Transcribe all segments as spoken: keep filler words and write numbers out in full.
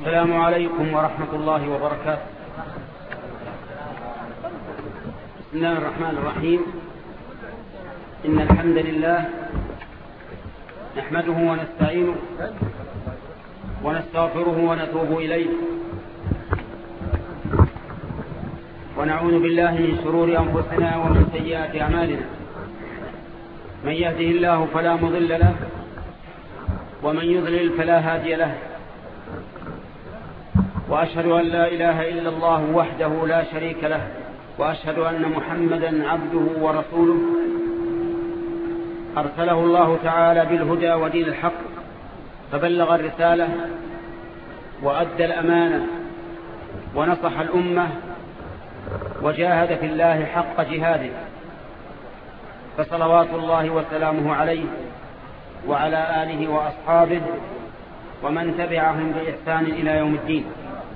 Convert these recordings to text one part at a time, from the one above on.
السلام عليكم ورحمة الله وبركاته. بسم الله الرحمن الرحيم. إن الحمد لله نحمده ونستعينه ونستغفره ونتوب إليه، ونعوذ بالله من شرور أنفسنا ومن سيئات أعمالنا. من يهده الله فلا مضل له، ومن يضلل فلا هادي له. وأشهد أن لا إله إلا الله وحده لا شريك له، وأشهد أن محمدا عبده ورسوله أرسله الله تعالى بالهدى ودين الحق، فبلغ الرسالة وأدى الأمانة ونصح الأمة وجاهد في الله حق جهاده، فصلوات الله وسلامه عليه وعلى آله وأصحابه ومن تبعهم بإحسان إلى يوم الدين.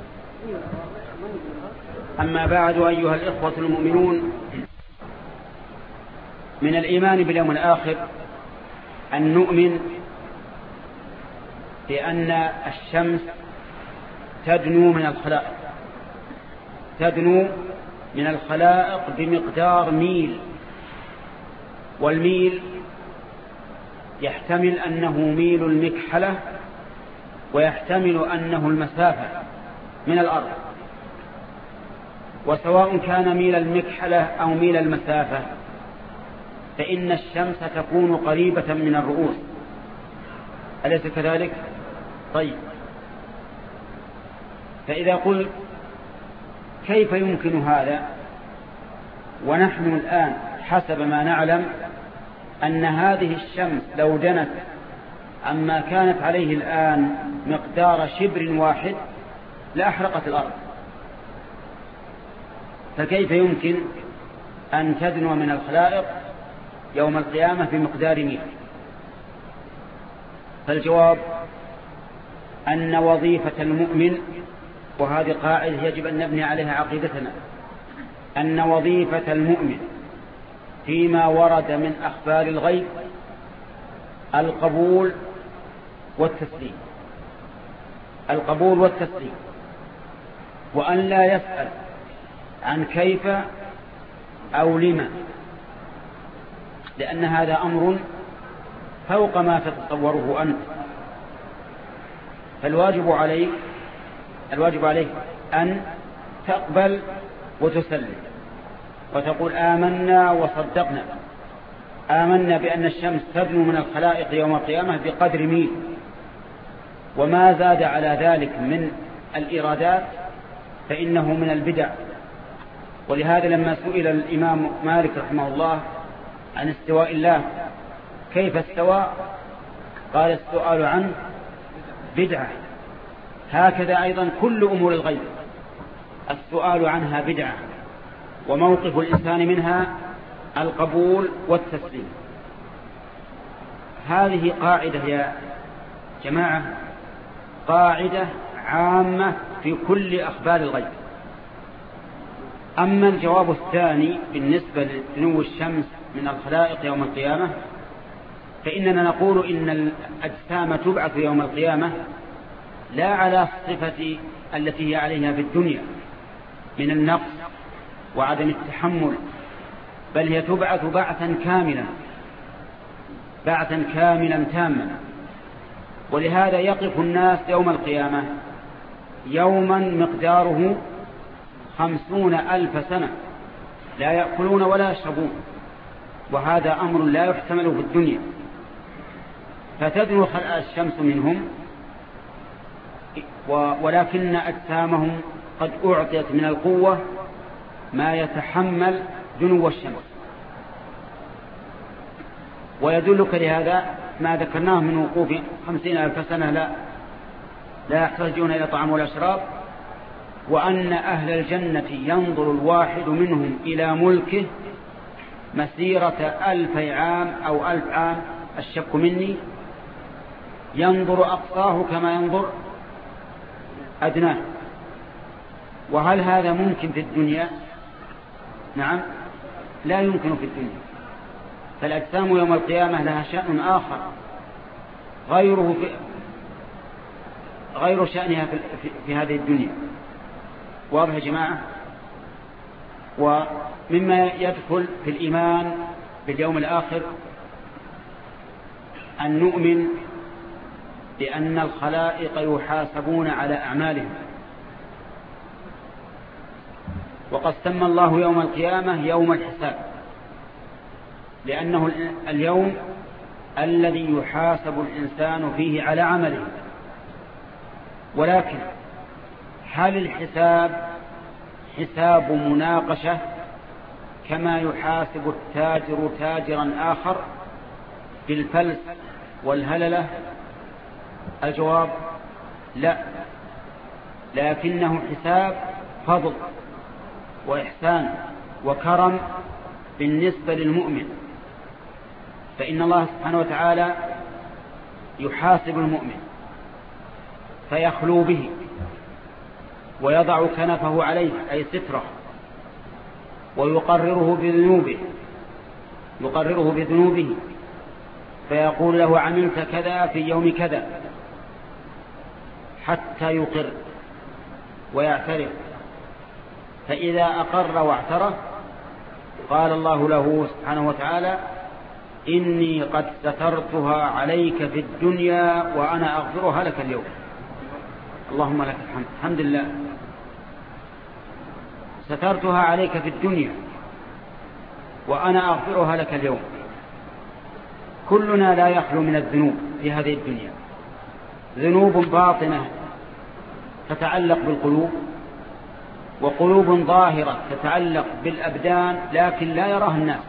أما بعد، أيها الإخوة المؤمنون، من الإيمان باليوم الآخر أن نؤمن بأن الشمس تدنو من الخلائق تدنو من الخلائق بمقدار ميل، والميل يحتمل أنه ميل المكحلة، ويحتمل أنه المسافة من الأرض. وسواء كان ميل المكحلة أو ميل المسافة، فإن الشمس تكون قريبة من الرؤوس، أليس كذلك؟ طيب، فإذا قلت كيف يمكن هذا ونحن الآن حسب ما نعلم أن هذه الشمس لو دنت عما كانت عليه الآن مقدار شبر واحد لأحرقت الأرض، فكيف يمكن أن تدنو من الخلائق يوم القيامة بمقدار ميل؟ فالجواب أن وظيفة المؤمن، وهذه قاعدة يجب أن نبني عليها عقيدتنا، أن وظيفة المؤمن فيما ورد من أخبار الغيب القبول والتسليم القبول والتسليم وأن لا يسأل عن كيف أو لما، لأن هذا أمر فوق ما تتصوره أنت. فالواجب عليك الواجب عليك أن تقبل وتسلم وتقول آمنا وصدقنا. آمنا بأن الشمس تدنو من الخلائق يوم القيامة بقدر ميل، وما زاد على ذلك من الإرادات فإنه من البدع. ولهذا لما سئل الإمام مالك رحمه الله عن استواء الله كيف استوى، قال السؤال عنه بدعة. هكذا أيضا كل أمور الغيب السؤال عنها بدعة، وموقف الإنسان منها القبول والتسليم. هذه قاعدة يا جماعة، قاعدة عامة في كل أخبار الغيب. أما الجواب الثاني بالنسبة لدنو الشمس من الخلائق يوم القيامة، فإننا نقول إن الأجسام تبعث يوم القيامة لا على الصفة التي هي عليها في الدنيا من النقص وعدم التحمل، بل هي تبعث بعثا كاملا بعثا كاملا تاما. ولهذا يقف الناس يوم القيامة يوما مقداره خمسون ألف سنة لا يأكلون ولا يشربون، وهذا أمر لا يحتمل في الدنيا. فتدنو خلق الشمس منهم، ولكن أجسامهم قد أعطيت من القوة ما يتحمل دنو الشمس. ويدلك لهذا ما ذكرناه من وقوف خمسين ألف سنة لا لا يحتاجون إلى طعام ولا شراب، وأن أهل الجنة ينظر الواحد منهم إلى ملكه مسيرة ألف عام أو ألف عام، الشك مني، ينظر أقصاه كما ينظر أدناه. وهل هذا ممكن في الدنيا؟ نعم، لا يمكن في الدنيا. فالأجسام يوم القيامة لها شأن آخر غيره في غير شأنها في, في هذه الدنيا. واضح يا جماعة؟ ومما يدخل في الإيمان باليوم الآخر أن نؤمن بأن الخلائق يحاسبون على أعمالهم. وقد سمى الله يوم القيامة يوم الحساب، لأنه اليوم الذي يحاسب الإنسان فيه على عمله. ولكن هل الحساب حساب مناقشة كما يحاسب التاجر تاجرا آخر بالفلس والهللة؟ الجواب لا، لكنه حساب فضل وإحسان وكرم بالنسبة للمؤمن. فإن الله سبحانه وتعالى يحاسب المؤمن فيخلو به ويضع كنفه عليه أي ستره، ويقرره بذنوبه يقرره بذنوبه فيقول له عملت كذا في يوم كذا، حتى يقر ويعترف. فإذا أقر واعترف قال الله له سبحانه وتعالى إني قد سترتها عليك في الدنيا وأنا أغفرها لك اليوم. اللهم لك الحمد. الحمد لله، سترتها عليك في الدنيا وأنا أغفرها لك اليوم. كلنا لا يخلو من الذنوب في هذه الدنيا، ذنوب باطنة تتعلق بالقلوب، وقلوب ظاهرة تتعلق بالأبدان لكن لا يراها الناس.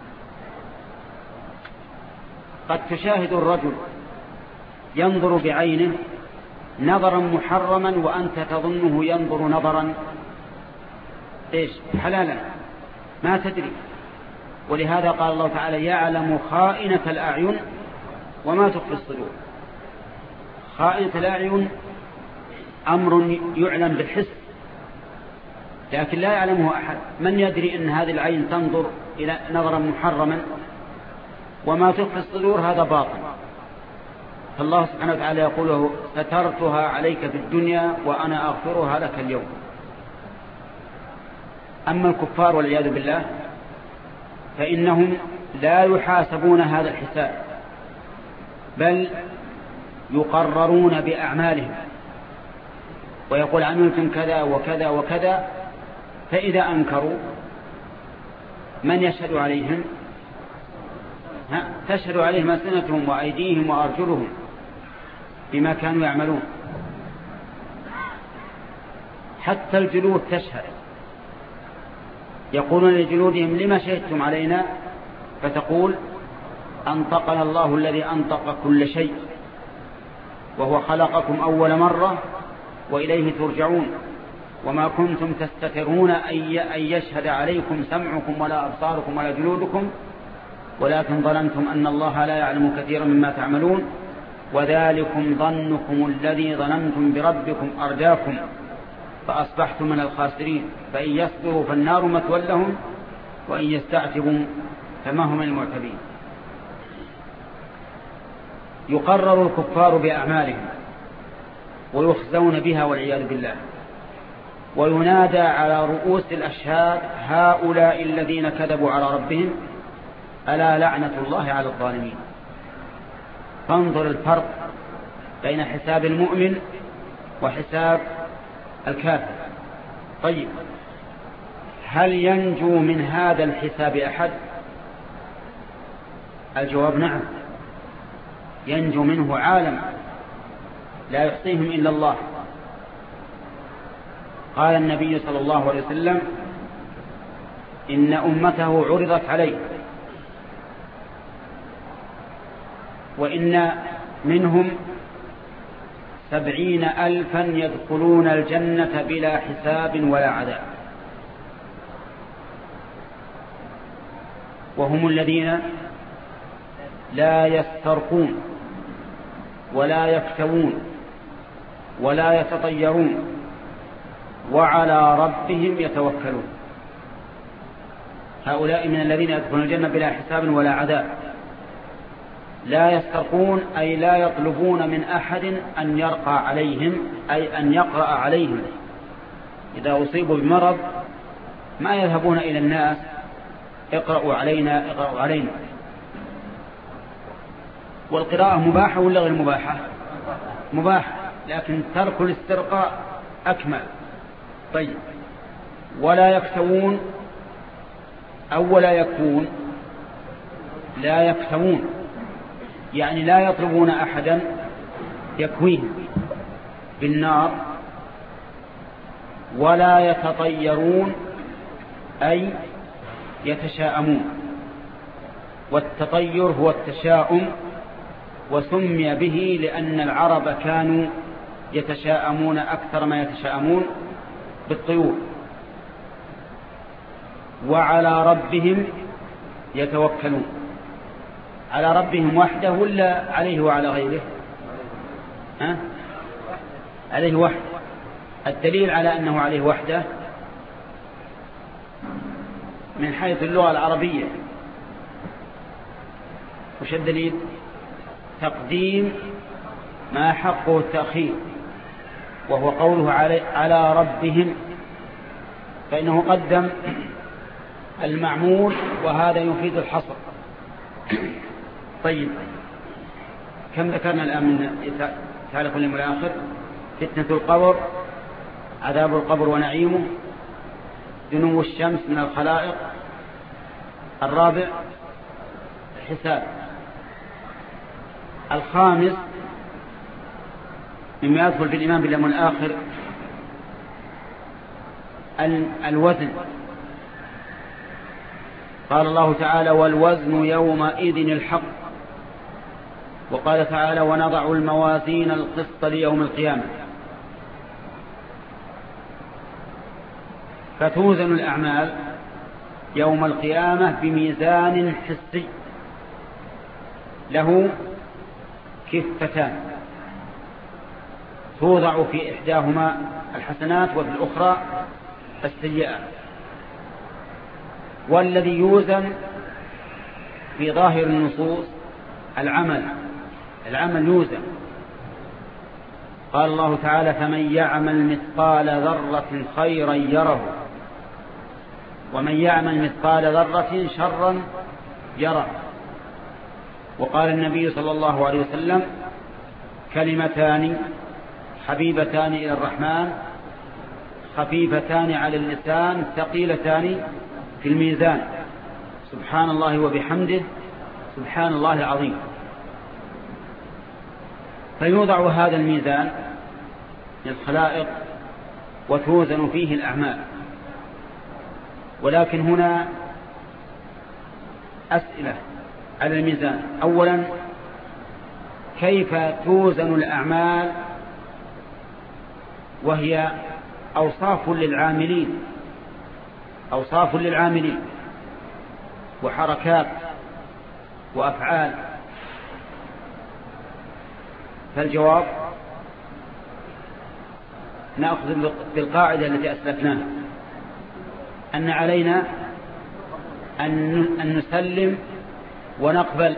قد تشاهد الرجل ينظر بعينه نظرا محرما وأنت تظنه ينظر نظرا إيش حلالا، ما تدري. ولهذا قال الله تعالى يعلم خائنة الأعين وما تخفي الصدور. خائنة الأعين أمر يعلم بالحس لكن لا يعلمه أحد. من يدري أن هذه العين تنظر إلى نظرا محرما؟ وما تخفي الصدور هذا باطن. فالله سبحانه وتعالى يقول له سترتها عليك في الدنيا وأنا أغفرها لك اليوم. أما الكفار والعياذ بالله فإنهم لا يحاسبون هذا الحساب، بل يقررون بأعمالهم، ويقول عملتم كذا وكذا وكذا. فإذا أنكروا من يشهد عليهم؟ ها تشهد عليهم ألسنتهم وأيديهم وأرجلهم بما كانوا يعملون. حتى الجلود تشهد، يقولون لجلودهم لما شهدتم علينا؟ فتقول أنطقنا الله الذي أنطق كل شيء وهو خلقكم أول مرة وإليه ترجعون وما كنتم تستترون أن يشهد عليكم سمعكم ولا أبصاركم ولا جلودكم ولكن ظننتم أن الله لا يعلم كثيرا مما تعملون وذلكم ظنكم الذي ظننتم بربكم أرداكم فأصبحتم من الخاسرين فإن يصبروا فالنار مثوى لهم وإن يستعتبوا فما هم المعتبين. يقرر الكفار بأعمالهم ويخزون بها والعياذ بالله، وينادى على رؤوس الأشهاد هؤلاء الذين كذبوا على ربهم ألا لعنة الله على الظالمين. فانظر الفرق بين حساب المؤمن وحساب الكافر. طيب هل ينجو من هذا الحساب أحد؟ الجواب نعم، ينجو منه عالم لا يحصيهم إلا الله. قال النبي صلى الله عليه وسلم إن أمته عرضت عليه وإن منهم سبعين ألفا يدخلون الجنة بلا حساب ولا عذاب، وهم الذين لا يسترقون ولا يكتوون ولا يتطيرون وعلى ربهم يتوكلون. هؤلاء من الذين يدخلون الجنة بلا حساب ولا عذاب. لا يسترقون أي لا يطلبون من أحد أن يرقى عليهم، أي أن يقرأ عليهم. إذا أصيبوا بمرض ما يذهبون إلى الناس اقرأوا علينا اقرأوا علينا. والقراءة مباحة ولا غير مباحة؟ مباحة، لكن ترك الاسترقاء أكمل. طيب، ولا يكتوون أو ولا يكون، لا يكتوون يعني لا يطلبون أحدا يكويهم بالنار. ولا يتطيرون أي يتشاءمون، والتطير هو التشاؤم، وسمي به لأن العرب كانوا يتشاءمون أكثر ما يتشاءمون بالطيور. وعلى ربهم يتوكلون. على ربهم وحده ولا عليه وعلى غيره؟ ها؟ عليه وحده. الدليل على أنه عليه وحده من حيث اللغة العربية، وش الدليل؟ تقديم ما حقه التأخير، وهو قوله على ربهم، فإنه قدم المعمول وهذا يفيد الحصر. طيب، كم ذكرنا الآن من تعالى كل الآخر؟ فتنة القبر، عذاب القبر ونعيمه، دنو الشمس من الخلائق، الرابع الحساب، الخامس مما يدخل في الإيمان باليوم الآخر الوزن. قال الله تعالى والوزن يومئذ الحق، وقال تعالى ونضع الموازين القسط ليوم القيامة. فتوزن الأعمال يوم القيامة بميزان حسي له كفتان، توضع في إحداهما الحسنات وفي الأخرى السيئات. والذي يوزن في ظاهر النصوص العمل، العمل يوزن. قال الله تعالى فمن يعمل مثقال ذرة خيرا يره، ومن يعمل مثقال ذرة شرا يره. وقال النبي صلى الله عليه وسلم كلمتان حبيبتان إلى الرحمن خفيفتان على اللسان ثقيلتان في الميزان، سبحان الله وبحمده سبحان الله العظيم. فيوضع هذا الميزان للخلائق وتوزن فيه الأعمال. ولكن هنا أسئلة على الميزان. أولا، كيف توزن الأعمال وهي أوصاف للعاملين، أوصاف للعاملين وحركات وأفعال؟ فالجواب نأخذ بالقاعدة التي أسلفناها، أن علينا أن نسلم ونقبل،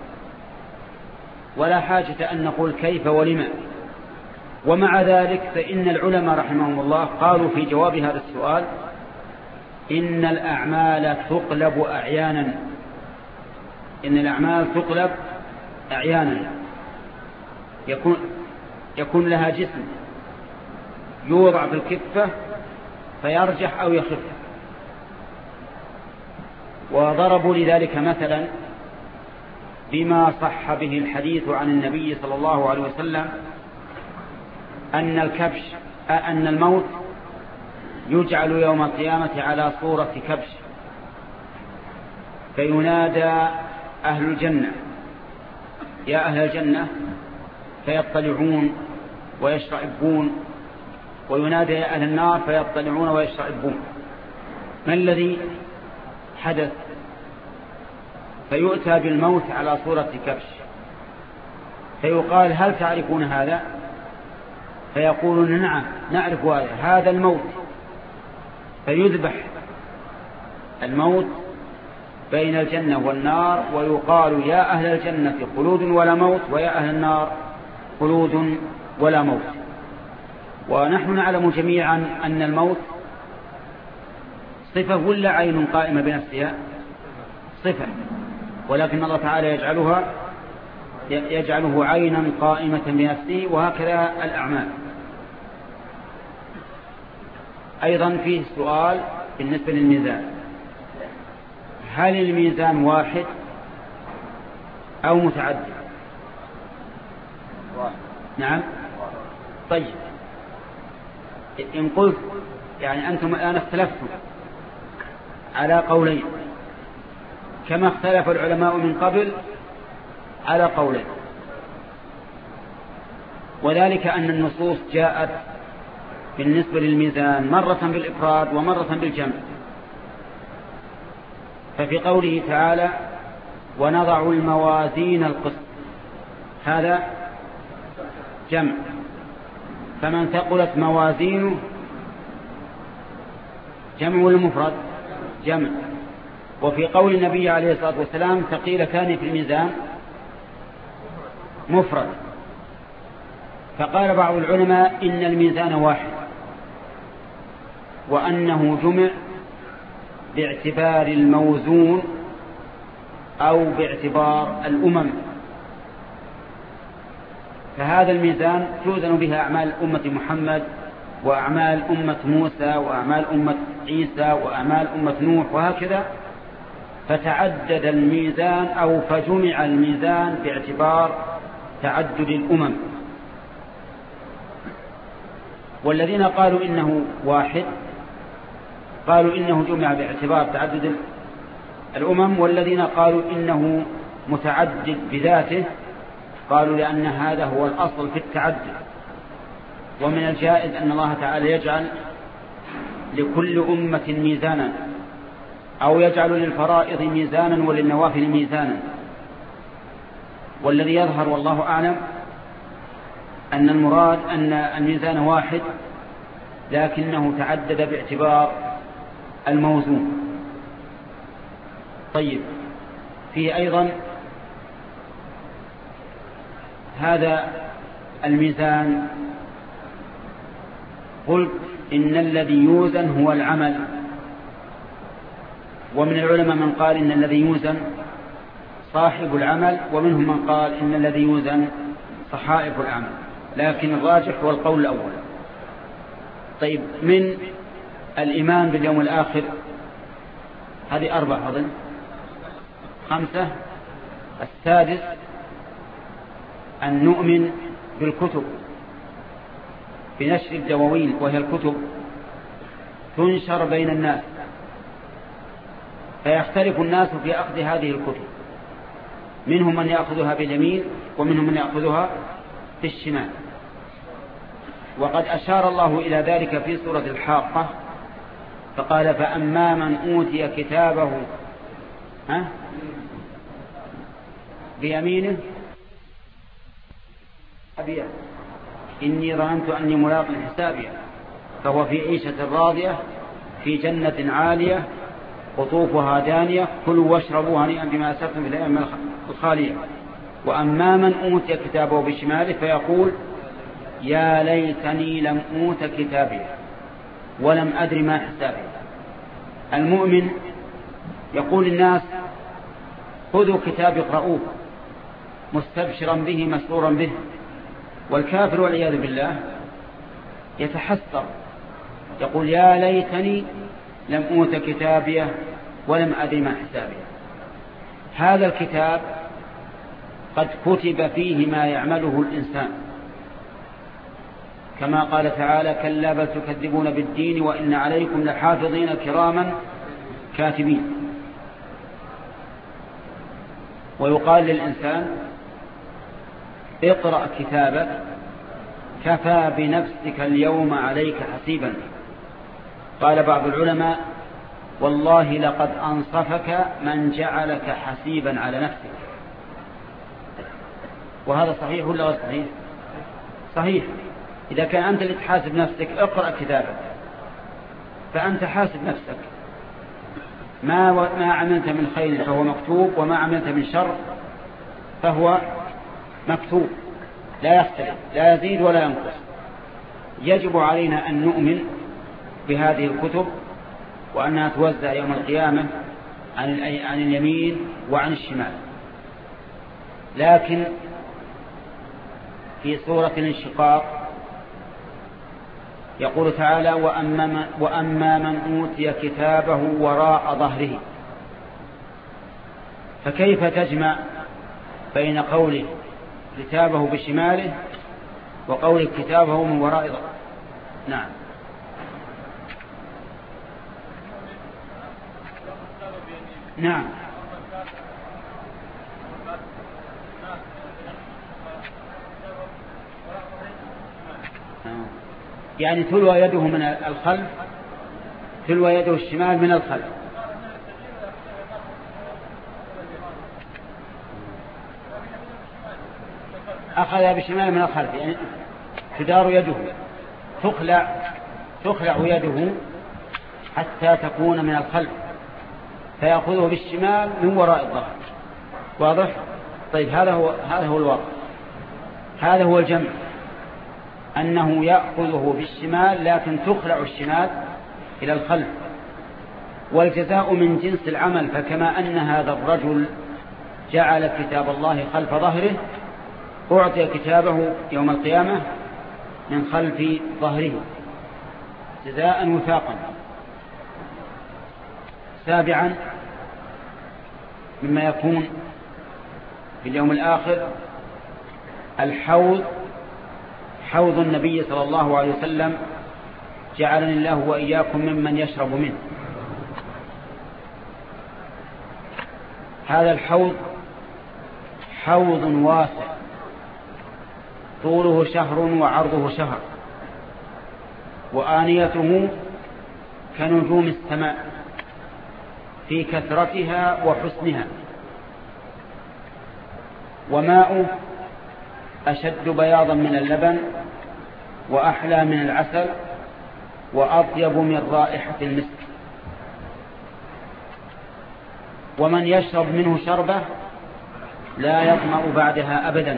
ولا حاجة أن نقول كيف ولما. ومع ذلك فإن العلماء رحمهم الله قالوا في جواب هذا السؤال إن الأعمال تقلب أعيانا، إن الأعمال تقلب أعيانا، يكون, يكون لها جسم يوضع في الكفة فيرجح أو يخف. وضربوا لذلك مثلا بما صح به الحديث عن النبي صلى الله عليه وسلم أن الكبش أن الموت يجعل يوم القيامة على صورة كبش، فينادى أهل الجنة يا أهل الجنة فيطلعون ويشرعبون، وينادى يا أهل النار فيطلعون ويشرعبون. ما الذي حدث؟ فيؤتى بالموت على صورة كبش، فيقال هل تعرفون هذا؟ فيقولون نعم نعرف هذا، هذا الموت. فيذبح الموت بين الجنة والنار، ويقال يا أهل الجنة خلود ولا موت، ويا أهل النار خلود ولا موت. ونحن نعلم جميعا أن الموت صفة ولا عين قائمة بنفسها؟ صفة، ولكن الله تعالى يجعلها يجعله عينا قائمة بنفسه، وهكذا الأعمال. أيضا فيه سؤال بالنسبة للميزان، هل الميزان واحد أو متعدد؟ نعم. طيب، إن قلت يعني أنتم الآن اختلفتم على قولين، كما اختلف العلماء من قبل على قولين، وذلك أن النصوص جاءت بالنسبة للميزان مرة بالإفراد ومرة بالجمع. ففي قوله تعالى ونضع الموازين القسط، هذا جمع، فمن ثقلت موازينه جمع والمفرد جمع. وفي قول النبي عليه الصلاة والسلام ثقيلتان في الميزان مفرد. فقال بعض العلماء إن الميزان واحد، وأنه جمع باعتبار الموزون أو باعتبار الأمم. فهذا الميزان توزن بها أعمال أمة محمد، وأعمال أمة موسى، وأعمال أمة عيسى، وأعمال أمة نوح، وهكذا. فتعدد الميزان أو فجمع الميزان باعتبار تعدد الأمم. والذين قالوا إنه واحد قالوا إنه جمع باعتبار تعدد الأمم، والذين قالوا إنه متعدد بذاته قالوا لأن هذا هو الأصل في التعدد. ومن الجائز أن الله تعالى يجعل لكل أمة ميزانا، أو يجعل للفرائض ميزانا وللنوافل ميزانا. والذي يظهر والله أعلم أن المراد أن الميزان واحد، لكنه تعدد باعتبار الموزون. طيب، فيه أيضا هذا الميزان قلت إن الذي يوزن هو العمل، ومن العلماء من قال إن الذي يوزن صاحب العمل، ومنهم من قال إن الذي يوزن صحائف العمل، لكن الراجح هو القول الأول. طيب، من الإيمان باليوم الآخر هذه أربع أظن خمسة. السادس أن نؤمن بالكتب بنشر الدواوين، وهي الكتب تنشر بين الناس، فيختلف الناس في أخذ هذه الكتب، منهم من يأخذها باليمين ومنهم من يأخذها بالشمال. وقد أشار الله إلى ذلك في سورة الحاقة فقال فأما من أوتي كتابه ها بيمينه أبيه إني ظننت أني ملاق حسابي فهو في عيشة راضية في جنة عالية قطوفها دانية كلوا واشربوا هنيئا بما أسرفتم في الأيام الخالية. وأما من أوتي كتابه بشماله فيقول يا ليتني لم أوت كتابي ولم أدري ما حسابي. المؤمن يقول الناس خذوا كتابي اقرؤوه مستبشرا به مسرورا به، والكافر والعياذ بالله يتحسر يقول يا ليتني لم أوت كتابيه ولم أدري ما حسابي. هذا الكتاب قد كتب فيه ما يعمله الإنسان، كما قال تعالى كلا بل تكذبون بالدين وإن عليكم لحافظين كراما كاتبين. ويقال للإنسان اقرأ كتابك كفى بنفسك اليوم عليك حسيبا. قال بعض العلماء والله لقد أنصفك من جعلك حسيبا على نفسك. وهذا صحيح ولا غير صحيح؟ صحيح. إذا كان أنت اللي تحاسب نفسك اقرأ كتابك، فأنت حاسب نفسك. ما, ما عملت من خير فهو مكتوب، وما عملت من شر فهو مكتوب، لا يختلف، لا يزيد ولا ينقص. يجب علينا أن نؤمن بهذه الكتب، وأنها توزع يوم القيامة عن اليمين وعن الشمال. لكن في سورة الانشقاق يقول تعالى: وأما من, وأما من أوتي كتابه وراء ظهره. فكيف تجمع بين قوله كتابه بشماله وقوله كتابه من وراء ظهره؟ نعم. نعم. يعني تلوى يده من الخلف، تلوى يده الشمال من الخلف. أخذ بشمال من الخلف، يعني تدار يده، تخلع تخلع يده حتى تكون من الخلف، فيأخذه بالشمال من وراء الظهر. واضح؟ طيب، هذا هو هذا هو الواقع، هذا هو الجمع، أنه يأخذه بالشمال لكن تخلع الشمال إلى الخلف. والجزاء من جنس العمل، فكما أن هذا الرجل جعل كتاب الله خلف ظهره، أعطي كتابه يوم القيامة من خلف ظهره جزاء وفاقا. سابعا، مما يكون في اليوم الآخر الحوض، حوض النبي صلى الله عليه وسلم، جعلني الله وإياكم ممن يشرب منه. هذا الحوض حوض واسع، طوله شهر وعرضه شهر، وآنيته كنجوم السماء في كثرتها وحسنها، وماءه أشد بياضا من اللبن، وأحلى من العسل، وأطيب من رائحة المسك. ومن يشرب منه شربة لا يظمأ بعدها أبدا.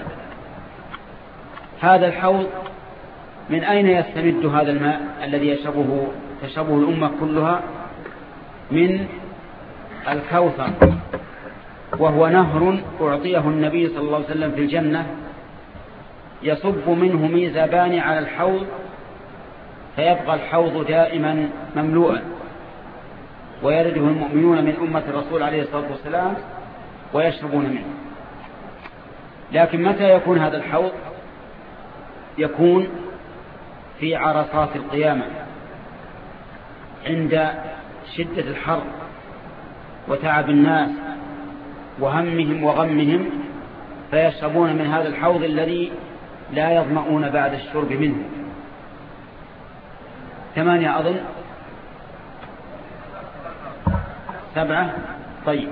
هذا الحوض من أين يستمد هذا الماء الذي يشربه تشربه الأمة كلها؟ من الكوثر، وهو نهر أعطيه النبي صلى الله عليه وسلم في الجنة، يصب منه ميزابان على الحوض، فيبقى الحوض دائما مملوءا، ويرده المؤمنون من أمة الرسول عليه الصلاة والسلام ويشربون منه. لكن متى يكون هذا الحوض؟ يكون في عرصات القيامة، عند شدة الحر وتعب الناس وهمهم وغمهم، فيشربون من هذا الحوض الذي لا يظمؤون بعد الشرب منه. ثمانية أظن، سبعة. طيب،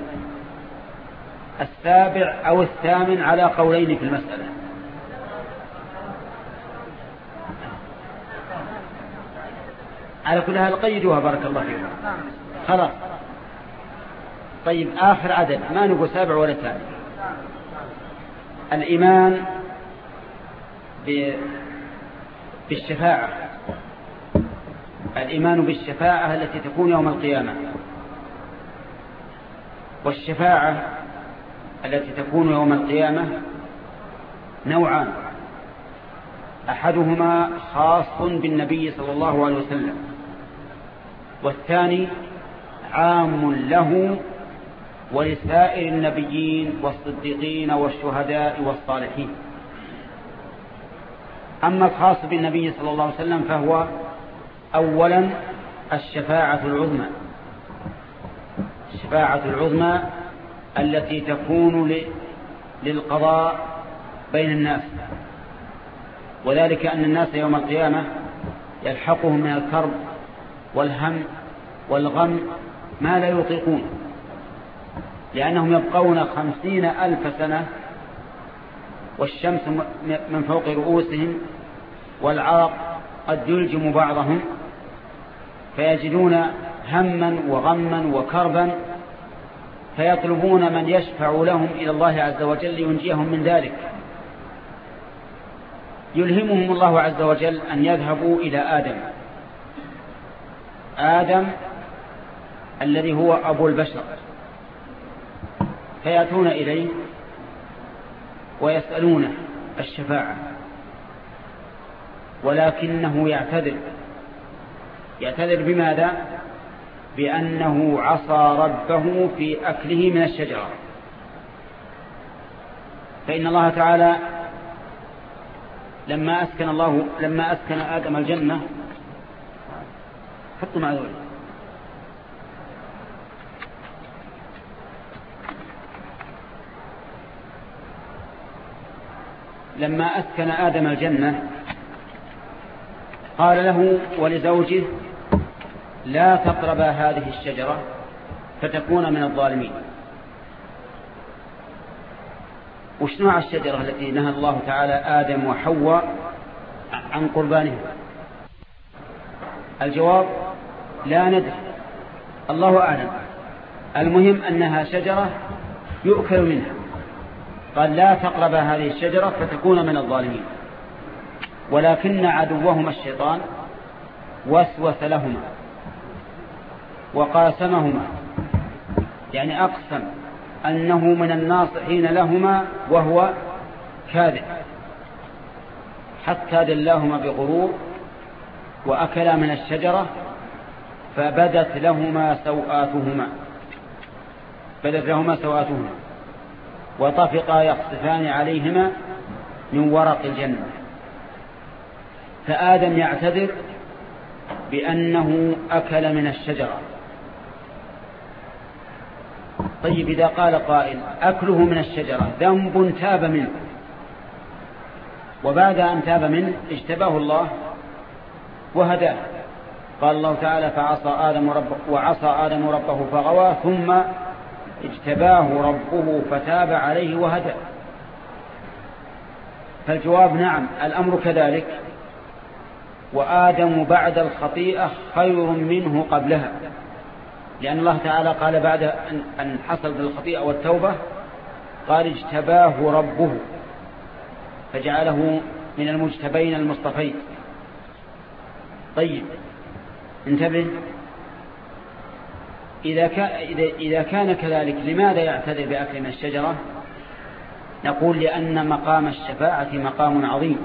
السابع أو الثامن على قولين في المسألة. على كل هذا قيدوها، بارك الله فيكم. خلاص. طيب، آخر عدد، ما نقول سابع ولا ثامن. الإيمان بالشفاعة، الإيمان بالشفاعة التي تكون يوم القيامة. والشفاعة التي تكون يوم القيامة نوعان: أحدهما خاص بالنبي صلى الله عليه وسلم، والثاني عام له ولسائر النبيين والصديقين والشهداء والصالحين. أما الخاص بالنبي صلى الله عليه وسلم فهو أولا الشفاعة العظمى، الشفاعة العظمى التي تكون للقضاء بين الناس، وذلك أن الناس يوم القيامة يلحقهم من الكرب والهم والغم ما لا يطيقون، لأنهم يبقون خمسين ألف سنة والشمس من فوق رؤوسهم والعرق قد يلجم بعضهم، فيجدون هما وغما وكربا، فيطلبون من يشفع لهم إلى الله عز وجل لينجيهم من ذلك. يلهمهم الله عز وجل أن يذهبوا إلى آدم آدم الذي هو أبو البشر، فيأتون إليه ويسألونه الشفاعة، ولكنه يعتذر. يعتذر بماذا؟ بأنه عصى ربه في أكله من الشجرة. فإن الله تعالى لما أسكن الله لما أسكن آدم الجنة، حطوا مع ذلك، لما أسكن آدم الجنة قال له ولزوجه لا تقربا هذه الشجرة فتكون من الظالمين. وش نوع الشجرة التي نهى الله تعالى آدم وحواء عن قربانها؟ الجواب لا ندري، الله أعلم. المهم أنها شجرة يؤكل منها. قال لا تقربا هذه الشجرة فتكون من الظالمين. ولكن عدوهما الشيطان وسوس لهما وقاسمهما، يعني أقسم أنه من الناصحين لهما وهو كاذب، حتى دلاهما بغرور وأكلا من الشجرة فبدت لهما سوآتهما بدت لهما سوآتهما وطفقا يخصفان عليهما من ورق الجنة. فآدم يعتذر بأنه أكل من الشجرة. طيب إذا قال قائل أكله من الشجرة ذنب تاب منه، وبعد أن تاب منه اجتباه الله وهداه. قال الله تعالى فعصى آدم ربه وعصى آدم ربه فغوى ثم اجتباه ربه فتاب عليه وهدى. فالجواب نعم، الأمر كذلك، وآدم بعد الخطيئة خير منه قبلها، لأن الله تعالى قال بعد أن حصل بالخطيئة والتوبة قال اجتباه ربه فجعله من المجتبين المصطفين. طيب انتبه، إذا كان, إذا كان كذلك لماذا يعتذر بأكل من الشجرة؟ نقول لأن مقام الشفاعة مقام عظيم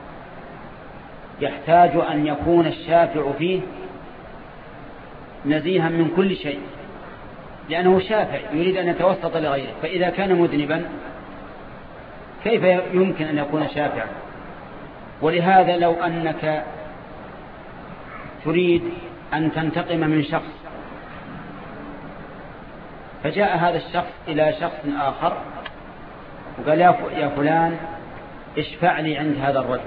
يحتاج أن يكون الشافع فيه نزيها من كل شيء، لأنه شافع يريد أن يتوسط لغيره. فإذا كان مذنبا كيف يمكن أن يكون شافعا؟ ولهذا لو أنك تريد أن تنتقم من شخص، فجاء هذا الشخص إلى شخص آخر وقال يا فلان اشفع لي عند هذا الرجل،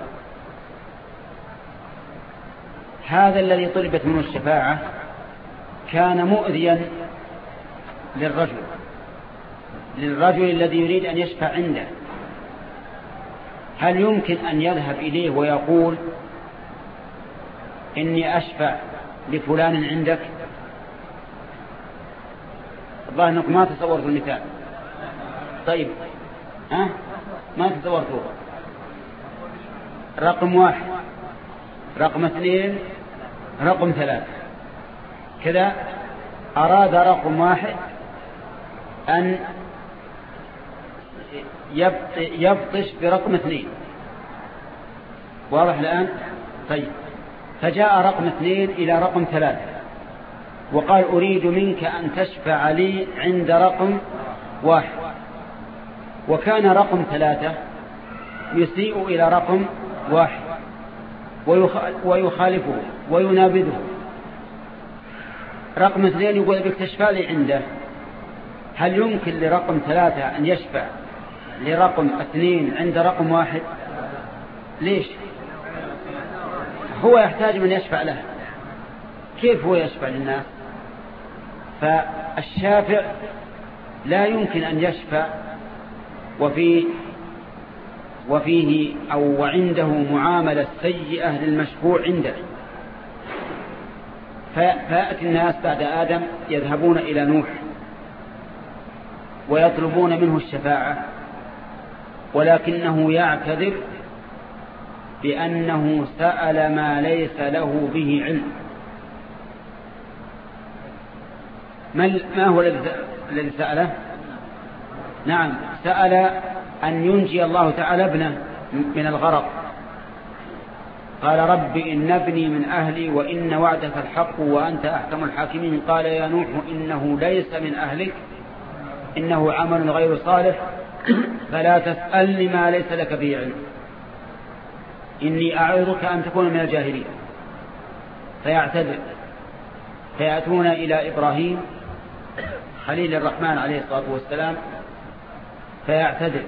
هذا الذي طلبت منه الشفاعة كان مؤذيا للرجل للرجل الذي يريد أن يشفع عنده. هل يمكن أن يذهب إليه ويقول إني أشفع لفلان عندك؟ الله أنكم ما تصورتوا المثال. طيب ها ما تصورتوه. رقم واحد، رقم اثنين، رقم ثلاثة، كذا أراد رقم واحد أن يبطش برقم اثنين. واضح الآن؟ طيب فجاء رقم اثنين إلى رقم ثلاثة وقال أريد منك أن تشفع لي عند رقم واحد، وكان رقم ثلاثة يسيء إلى رقم واحد ويخالفه وينابذه. رقم اثنين يقول بك تشفع لي عنده، هل يمكن لرقم ثلاثة أن يشفع لرقم اثنين عند رقم واحد؟ ليش؟ هو يحتاج من يشفع له، كيف هو يشفع للناس؟ فالشافع لا يمكن أن يشفع وفي وفيه أو وعنده معاملة سيئة للمشفوع عنده. فيأتي الناس بعد آدم يذهبون إلى نوح ويطلبون منه الشفاعة، ولكنه يعتذر بأنه سأل ما ليس له به علم. ما هو الذي سأله؟ نعم، سأل أن ينجي الله تعالى ابنه من الغرق. قال رب إن ابني من أهلي وإن وعدك الحق وأنت أحكم الحاكمين. قال يا نوح إنه ليس من أهلك إنه عمل غير صالح فلا تسألني ما ليس لك به علم إني أعظك أن تكون من الجاهلين. فيعتذر، فيأتون إلى إبراهيم خليل الرحمن عليه الصلاة والسلام فيعتذر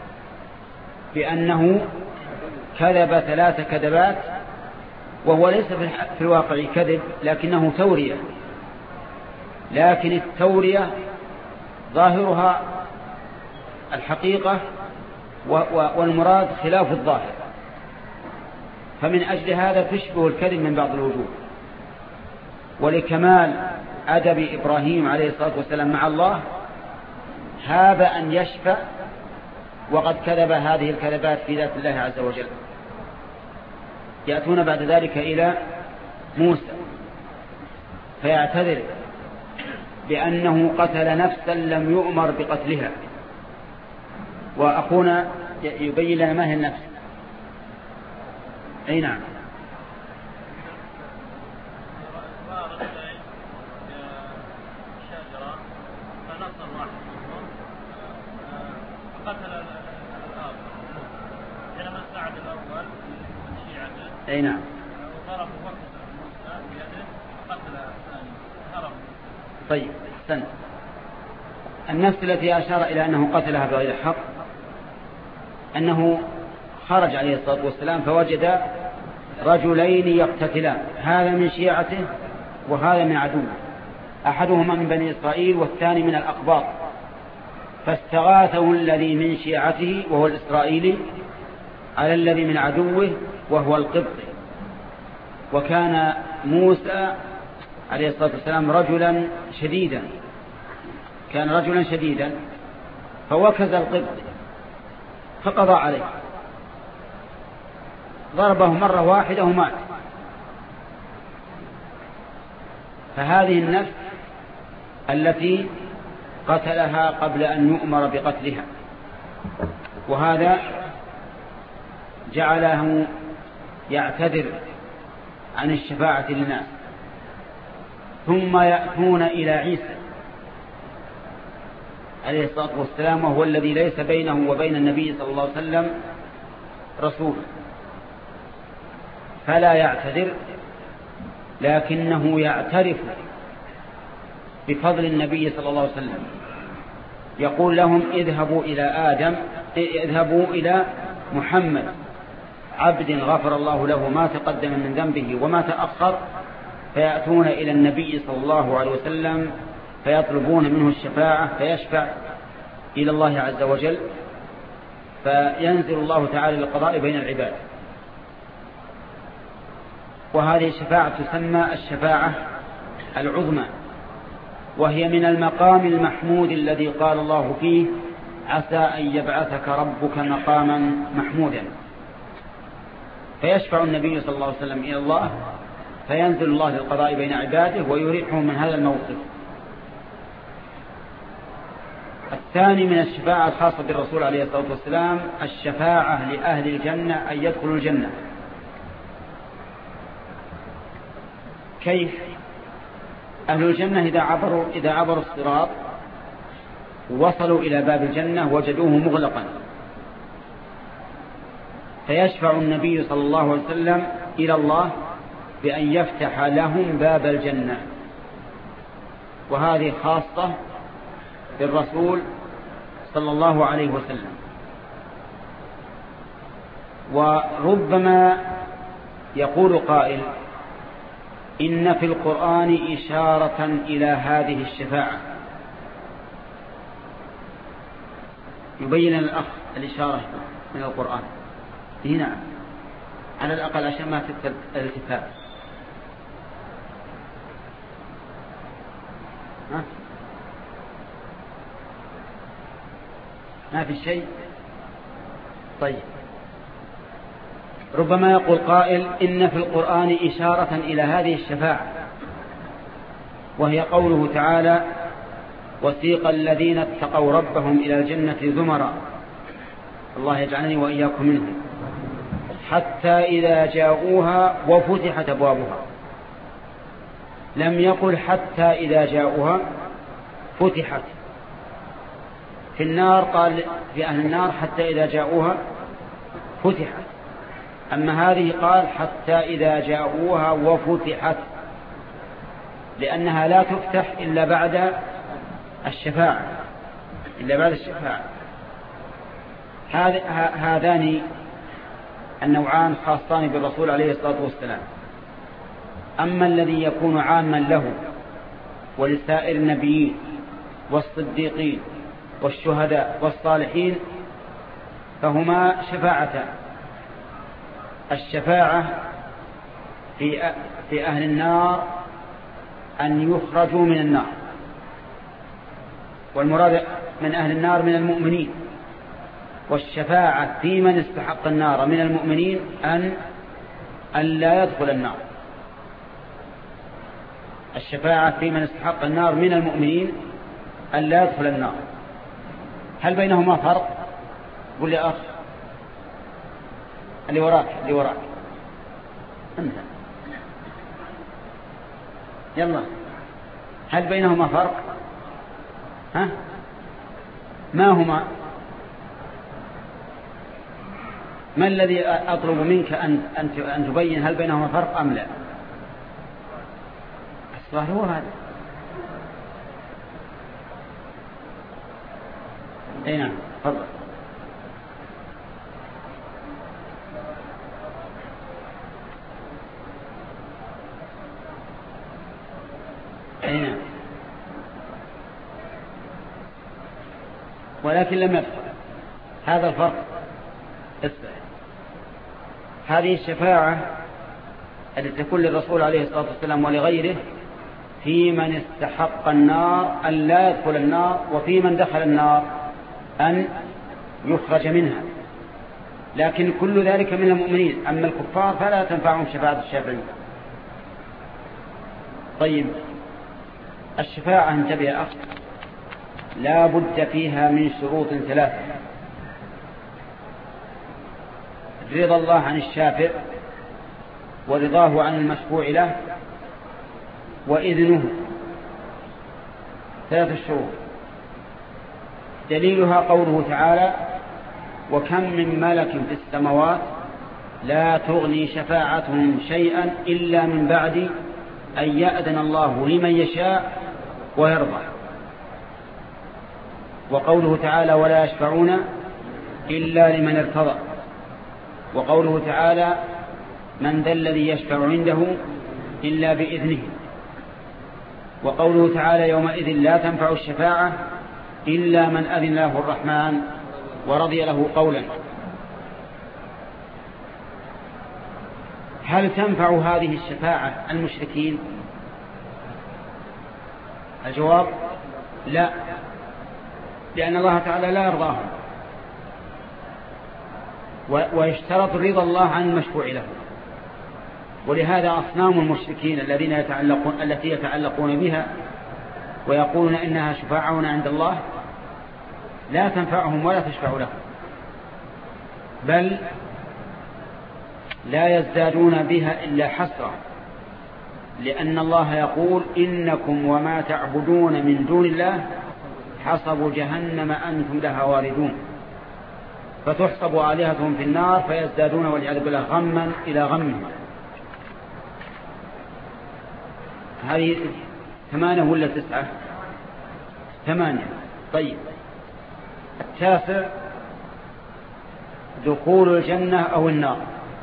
بأنه كذب ثلاث كذبات، وهو ليس في الواقع كذب لكنه تورية، لكن التورية ظاهرها الحقيقة والمراد خلاف الظاهر، فمن أجل هذا تشبه الكذب من بعض الوجوه. ولكمال أدب إبراهيم عليه الصلاة والسلام مع الله هاب أن يشفع وقد كذب هذه الكذبات في ذات الله عز وجل. يأتون بعد ذلك إلى موسى فيعتذر بأنه قتل نفسا لم يؤمر بقتلها. وأخونا يبين لنا ما هي النفس. أي نعم. أي نعم. طيب استنى. النفس التي أشار إلى أنه قتلها بغير حق أنه خرج عليه الصلاة والسلام فوجد رجلين يقتتلان، هذا من شيعته وهذا من عدوه، أحدهما من بني إسرائيل والثاني من الأقباط، فاستغاثه الذي من شيعته وهو الإسرائيلي على الذي من عدوه وهو القبطي. وكان موسى عليه الصلاة والسلام رجلا شديدا، كان رجلا شديدا فوكز القبطي فقضى عليه، ضربه مرة واحدة ومات. فهذه النفس التي قتلها قبل أن يؤمر بقتلها، وهذا جعله يعتذر عن الشفاعة للناس. ثم يأتون إلى عيسى عليه الصلاة والسلام وهو الذي ليس بينه وبين النبي صلى الله عليه وسلم رسول، فلا يعتذر لكنه يعترف بفضل النبي صلى الله عليه وسلم. يقول لهم اذهبوا إلى آدم، اذهبوا إلى محمد عبد غفر الله له ما تقدم من ذنبه وما تأخر، فيأتون إلى النبي صلى الله عليه وسلم فيطلبون منه الشفاعة فيشفع إلى الله عز وجل، فينزل الله تعالى للقضاء بين العباد. وهذه الشفاعة تسمى الشفاعة العظمى، وهي من المقام المحمود الذي قال الله فيه عسى أن يبعثك ربك مقاما محمودا. فيشفع النبي صلى الله عليه وسلم إلى الله فينزل الله للقضاء بين عباده ويريحهم من هذا الموقف. الثاني من الشفاعة الخاصة بالرسول عليه الصلاة والسلام الشفاعة لأهل الجنة أن يدخلوا الجنة. كيف؟ أهل الجنة إذا عبروا, إذا عبروا الصراط وصلوا إلى باب الجنة وجدوه مغلقا، فيشفع النبي صلى الله عليه وسلم إلى الله بأن يفتح لهم باب الجنة. وهذه خاصة بالرسول صلى الله عليه وسلم. وربما يقول قائل إن في القرآن إشارة إلى هذه الشفاعة، يبين الأخ الإشارة من القرآن هنا على الأقل عشان ما تكتب الالتفات. ها؟ ما في شيء. طيب، ربما يقول قائل إن في القرآن إشارة إلى هذه الشفاعة، وهي قوله تعالى: وسيق الذين اتقوا ربهم إلى الجنة زمرا، الله يجعلني وإياكم منهم، حتى إذا جاءوها وفتحت أبوابها. لم يقل حتى إذا جاءوها فتحت. في النار قال في أهل النار حتى إذا جاءوها فتحت، أما هذه قال حتى إذا جاءوها وفتحت، لأنها لا تفتح إلا بعد الشفاعة إلا بعد الشفاعة. هذان النوعان خاصان بالرسول عليه الصلاة والسلام. أما الذي يكون عاما له ولسائر النبيين والصديقين والشهداء والصالحين فهما شفاعتان: الشفاعة في في أهل النار أن يخرجوا من النار، والمراد من أهل النار من المؤمنين، والشفاعة في من استحق النار من المؤمنين أن أن لا يدخل النار. الشفاعة في من استحق النار من المؤمنين أن لا يدخل النار. هل بينهما فرق؟ قل لي أخ اللي وراك اللي وراك أنت، يلا، هل بينهما فرق؟ ها؟ ما هما؟ ما الذي أطلب منك أن أن تبين هل بينهما فرق أم لا؟ السؤال هو هذا. أي نعم، تفضل. أي نعم، ولكن لم يدخل. هذا الفرق. هذه الشفاعة التي تكون للرسول عليه الصلاة والسلام ولغيره في من استحق النار أن لا يدخل النار، وفي من دخل النار أن يخرج منها، لكن كل ذلك من المؤمنين. أما الكفار فلا تنفعهم شفاعة الشافعين. طيب، الشفاعة انتبه يا أخ، لا بد فيها من شروط ثلاثة: رضا الله عن الشافع، ورضاه عن المشفوع له، وإذنه. ثلاث الشروط. دليلها قوله تعالى: وكم من ملك في السماوات لا تغني شفاعتهم شيئا إلا من بعد أن يأذن الله لمن يشاء ويرضى. وقوله تعالى: ولا يشفعون إلا لمن ارتضى. وقوله تعالى: من ذا الذي يشفع عنده إلا بإذنه. وقوله تعالى: يومئذ لا تنفع الشفاعة إلا من أذن له الرحمن ورضي له قولا. هل تنفع هذه الشفاعة المشركين؟ الجواب: لا، لأن الله تعالى لا يرضاهم، ويشترط رضا الله عن المشفوع له. ولهذا أصنام المشركين الذين يتعلقون التي يتعلقون بها ويقولون إنها شفاعون عند الله لا تنفعهم ولا تشفع لهم، بل لا يزدادون بها إلا حسرة، لأن الله يقول: إنكم وما تعبدون من دون الله حصب جهنم أنتم لها واردون. فتحصب آلهتهم في النار فيزدادون والعياذ بالله غما إلى غمهم. هذه ثمانية ولا تسعة؟ ثمانية. طيب، التاسع: دخول الجنة أو النار.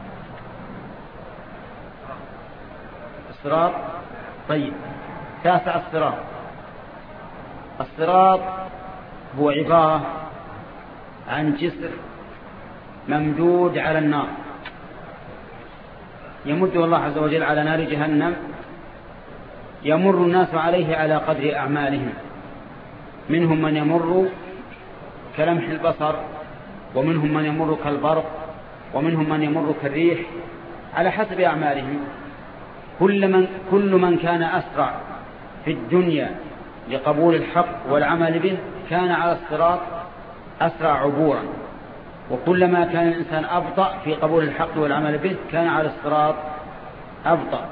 الصراط. طيب، تاسع الصراط. الصراط هو عبارة عن جسر ممدود على النار، يمد الله عز وجل على نار جهنم يمر الناس عليه على قدر أعمالهم، منهم من يمر كلمح البصر، ومنهم من يمر كالبرق، ومنهم من يمر كالريح، على حسب أعمالهم. كل من, كل من كان أسرع في الدنيا لقبول الحق والعمل به كان على الصراط أسرع عبورا، وكلما كان الإنسان أبطأ في قبول الحق والعمل به كان على الصراط أبطأ.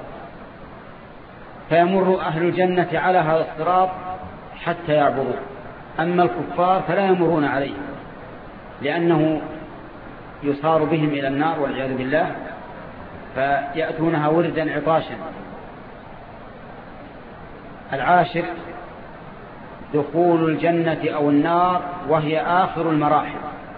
فيمر أهل الجنة على هذا الصراط حتى يعبرون، أما الكفار فلا يمرون عليه، لأنه يصار بهم إلى النار والعياذ بالله، فيأتونها وردا عطاشا. العاشر دخول الجنة أو النار وهي آخر المراحل.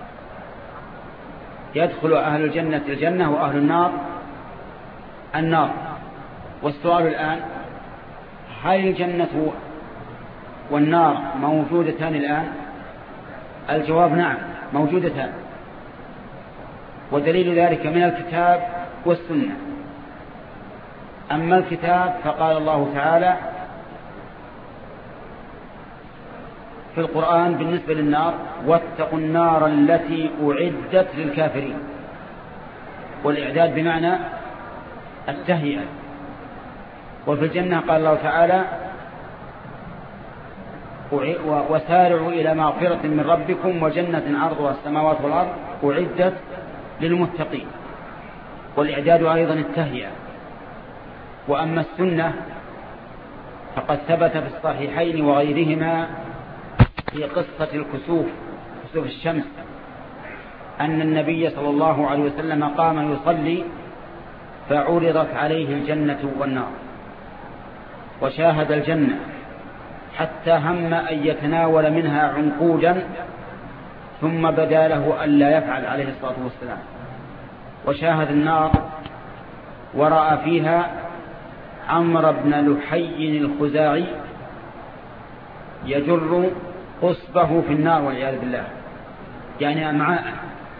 يدخل أهل الجنة الجنة وأهل النار النار. والسؤال الآن، هل الجنة والنار موجودتان الآن؟ الجواب نعم، موجودتان، ودليل ذلك من الكتاب والسنة. أما الكتاب فقال الله تعالى في القرآن بالنسبة للنار: واتقوا النار التي أعدت للكافرين. والإعداد بمعنى التهيئة. وفي الجنة قال الله تعالى: وسارعوا إلى مغفرة من ربكم وجنة عرضها السماوات والأرض أعدت للمتقين. والإعداد أيضا التهيئة. وأما السنة فقد ثبت في الصحيحين وغيرهما في قصة الكسوف، كسوف الشمس، أن النبي صلى الله عليه وسلم قام يصلي فعرضت عليه الجنة والنار، وشاهد الجنة حتى هم أن يتناول منها عنقودا، ثم بدا له ألا يفعل عليه الصلاة والسلام. وشاهد النار ورأى فيها عمرو بن لحي الخزاعي يجر قصبه في النار والعياذ بالله، يعني أمعاءه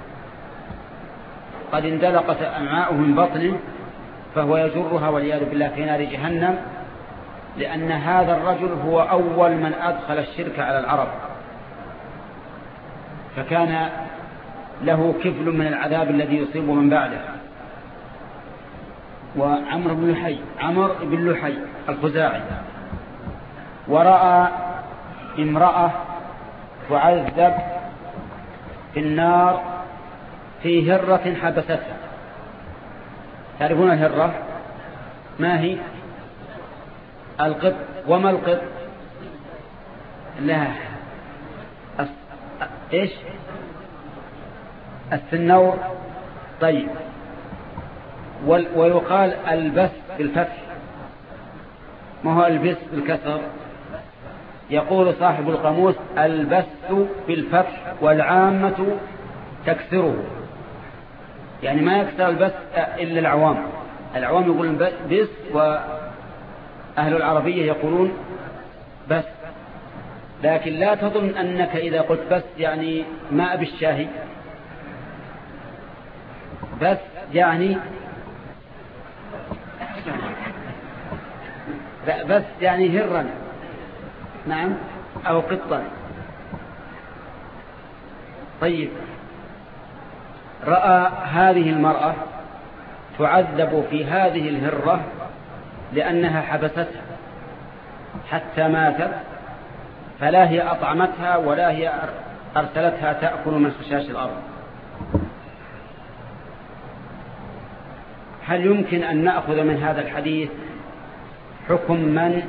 قد اندلقت أمعاءه من بطنه فهو يجرها والعياذ بالله في نار جهنم، لأن هذا الرجل هو أول من أدخل الشرك على العرب، فكان له كفل من العذاب الذي يصيب من بعده. وعمرو بن لحي عمرو بن لحي الخزاعي ورأى امرأة تعذب في النار في هرة حبستها. تعرفون الهرة ما هي؟ القط. وما القط؟ لا، ايش؟ السنور. طيب، ويقال البس بالفتح، ما هو البس بالكسر؟ يقول صاحب القاموس البس بالفتح والعامة تكسره، يعني ما يكسر البس إلا العوام. العوام يقولون بس، وأهل العربية يقولون بس. لكن لا تظن أنك إذا قلت بس يعني ماء بالشاهي، بس يعني بس يعني هرا، نعم، أو قطا. طيب، رأى هذه المرأة تعذب في هذه الهرة لأنها حبستها حتى ماتت، فلا هي أطعمتها ولا هي أرسلتها تأكل من خشاش الأرض. هل يمكن أن نأخذ من هذا الحديث حكم من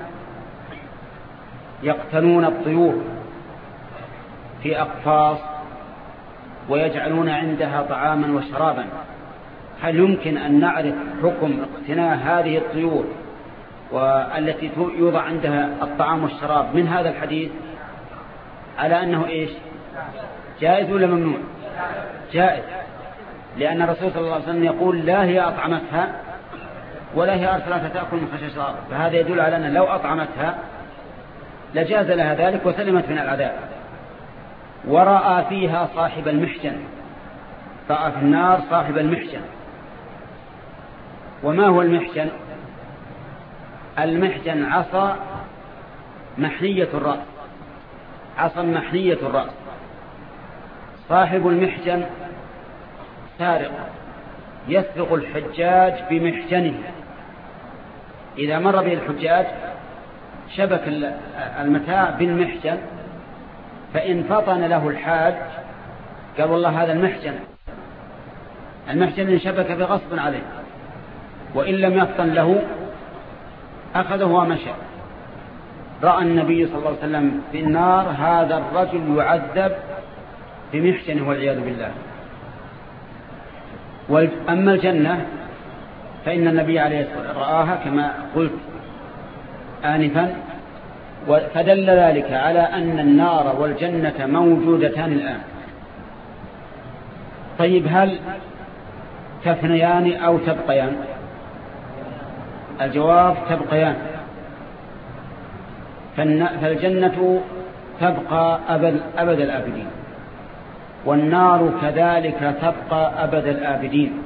يقتنون الطيور في أقفاص ويجعلون عندها طعاما وشرابا؟ هل يمكن أن نعرف حكم اقتناء هذه الطيور والتي يوضع عندها الطعام والشراب من هذا الحديث على أنه إيش؟ جائز ولا ممنوع؟ جائز، لأن الرسول صلى الله عليه وسلم يقول لا هي أطعمتها ولا هي أرسلتها تأكل من خشاش الأرض، فهذا يدل على أن لو أطعمتها لجاز لها ذلك وسلمت من العذاب. ورأى فيها صاحب المحجن، رأى في النار صاحب المحجن. وما هو المحجن؟ المحجن عصا محنية الرأس، عصا محنية الرأس. صاحب المحجن سارق يسرق الحجاج بمحجنه، إذا مر به الحجاج شبك المتاع بالمحجن، فإن فطن له الحاج قال والله هذا المحجن، المحجن انشبك بغصب عليه، وإن لم يفطن له أخذه ومشى. رأى النبي صلى الله عليه وسلم في النار هذا الرجل يعذب بمحجنه والعياذ بالله. أما الجنة فإن النبي عليه الصلاة والسلام رآها كما قلت آنفا، فدل ذلك على أن النار والجنة موجودتان الآن. طيب هل تفنيان أو تبقيان؟ الجواب تبقيان، فالجنة تبقى أبد, أبد الآبدين، والنار كذلك تبقى أبد الآبدين.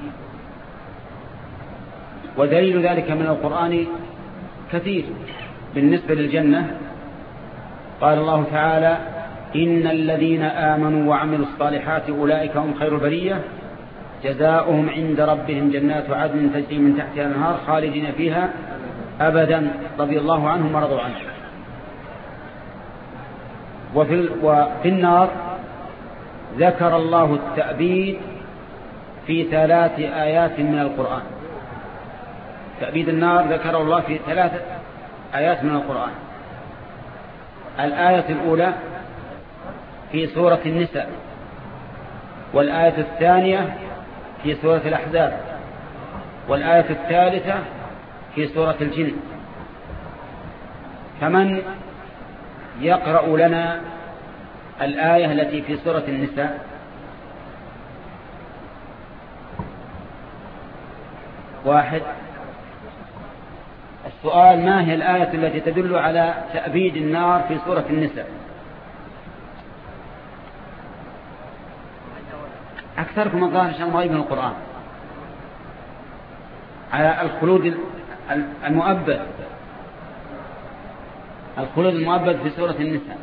ودليل ذلك من القرآن كثير. بالنسبة للجنة قال الله تعالى إن الذين آمنوا وعملوا الصالحات أولئك هم خير البرية جزاؤهم عند ربهم جنات عدن تجري من تحتها الأنهار خالدين فيها أبدا رضي الله عنهم ورضوا عنه. وفي, وفي النار ذكر الله التأبيد في ثلاث آيات من القرآن. تأبيد النار ذكر الله في ثلاث آيات من القرآن. الآية الأولى في سورة النساء، والآية الثانية في سورة الأحزاب، والآية الثالثة في سورة الجن. فمن يقرأ لنا الآية التي في سورة النساء؟ واحد. السؤال: ما هي الآية التي تدل على تأبيد النار في سورة النساء؟ أكثركم الظاهر شيء غريب من القرآن على الخلود المؤبد، الخلود المؤبد في سورة النساء.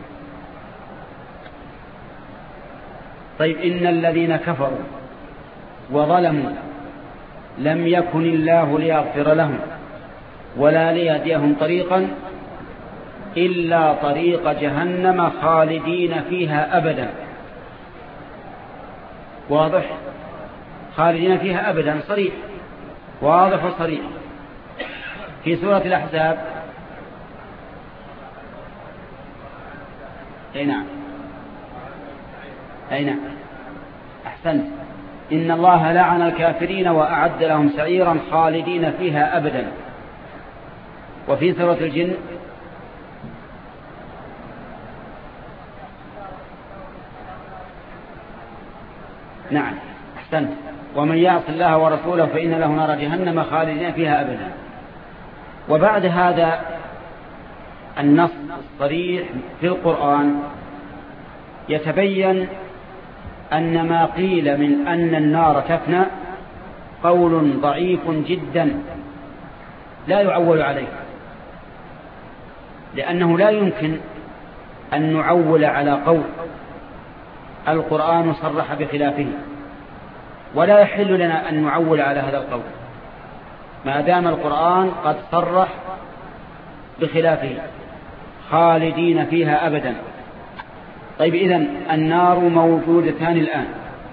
طيب: إن الذين كفروا وظلموا لم يكن الله ليغفر لهم ولا ليهديهم طريقا إلا طريق جهنم خالدين فيها أبدا. واضح؟ خالدين فيها أبدا صريح، واضح وصريح. في سورة الأحزاب أي نعم أي نعم أحسنت: إن الله لعن الكافرين وأعد لهم سعيرا خالدين فيها أبدا. وفي سورة الجن نعم أحسنت: ومن يعص الله ورسوله فإن له نار جهنم خالدين فيها أبدا. وبعد هذا النص الصريح في القرآن يتبين أن ما قيل من أن النار تفنى قول ضعيف جدا لا يعول عليه، لأنه لا يمكن أن نعول على قول القرآن صرح بخلافه، ولا يحل لنا أن نعول على هذا القول ما دام القرآن قد صرح بخلافه خالدين فيها أبدا. طيب إذن النار موجودتان الآن،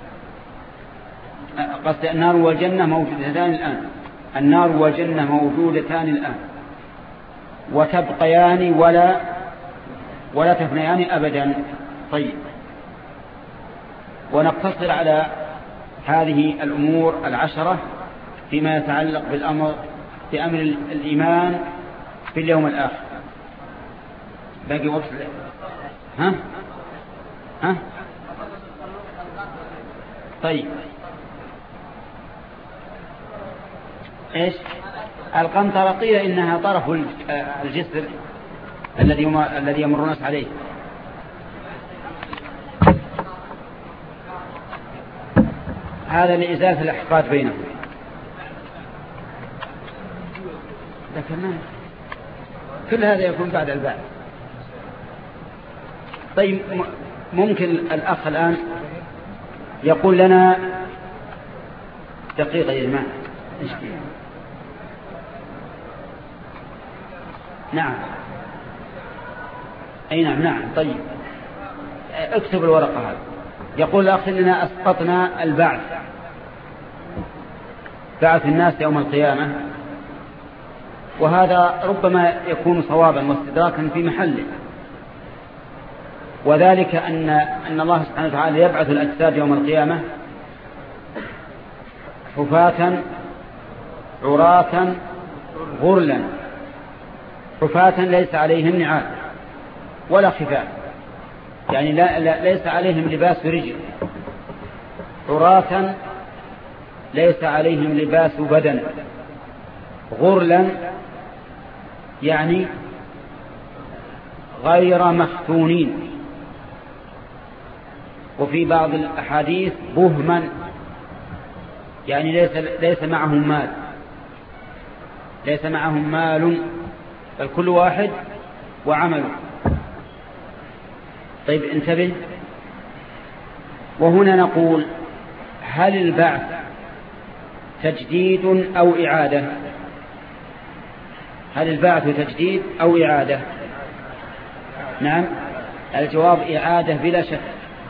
قصد النار والجنة موجودتان الآن، النار والجنة موجودتان الآن وتبقيان ولا ولا تفنيان أبدا. طيب، ونقتصر على هذه الأمور العشرة فيما يتعلق بالأمر بأمر الإيمان في اليوم الآخر. باقي وقت؟ ها ها طيب ايش القنطرة؟ قيل إنها طرف الجسر الذي الذي يمر الناس عليه. هذا لإزالة الإحقاد بينهم. ذكرناه كل هذا يكون بعد البعث. طيب ممكن الأخ الآن يقول لنا دقيقة يا جماعة. نعم أي نعم نعم. طيب اكتب الورقة هذه. يقول الأخ إننا أسقطنا البعث، بعث الناس يوم القيامة، وهذا ربما يكون صوابا واستدراكا في محله، وذلك أن أن الله سبحانه وتعالى يبعث الأجساد يوم القيامة حفاة عراة غرلا، حفاة ليس عليهم نعال ولا خفاف، يعني لا لا ليس عليهم لباس رجل، عراة ليس عليهم لباس بدن، غرلا يعني غير مختونين، وفي بعض الأحاديث بهما يعني ليس ليس معهم مال، ليس معهم مال بل كل واحد وعمله. طيب انتبه، وهنا نقول هل البعث تجديد أو إعادة؟ هل البعث تجديد أو إعادة؟ نعم الجواب إعادة بلا شك،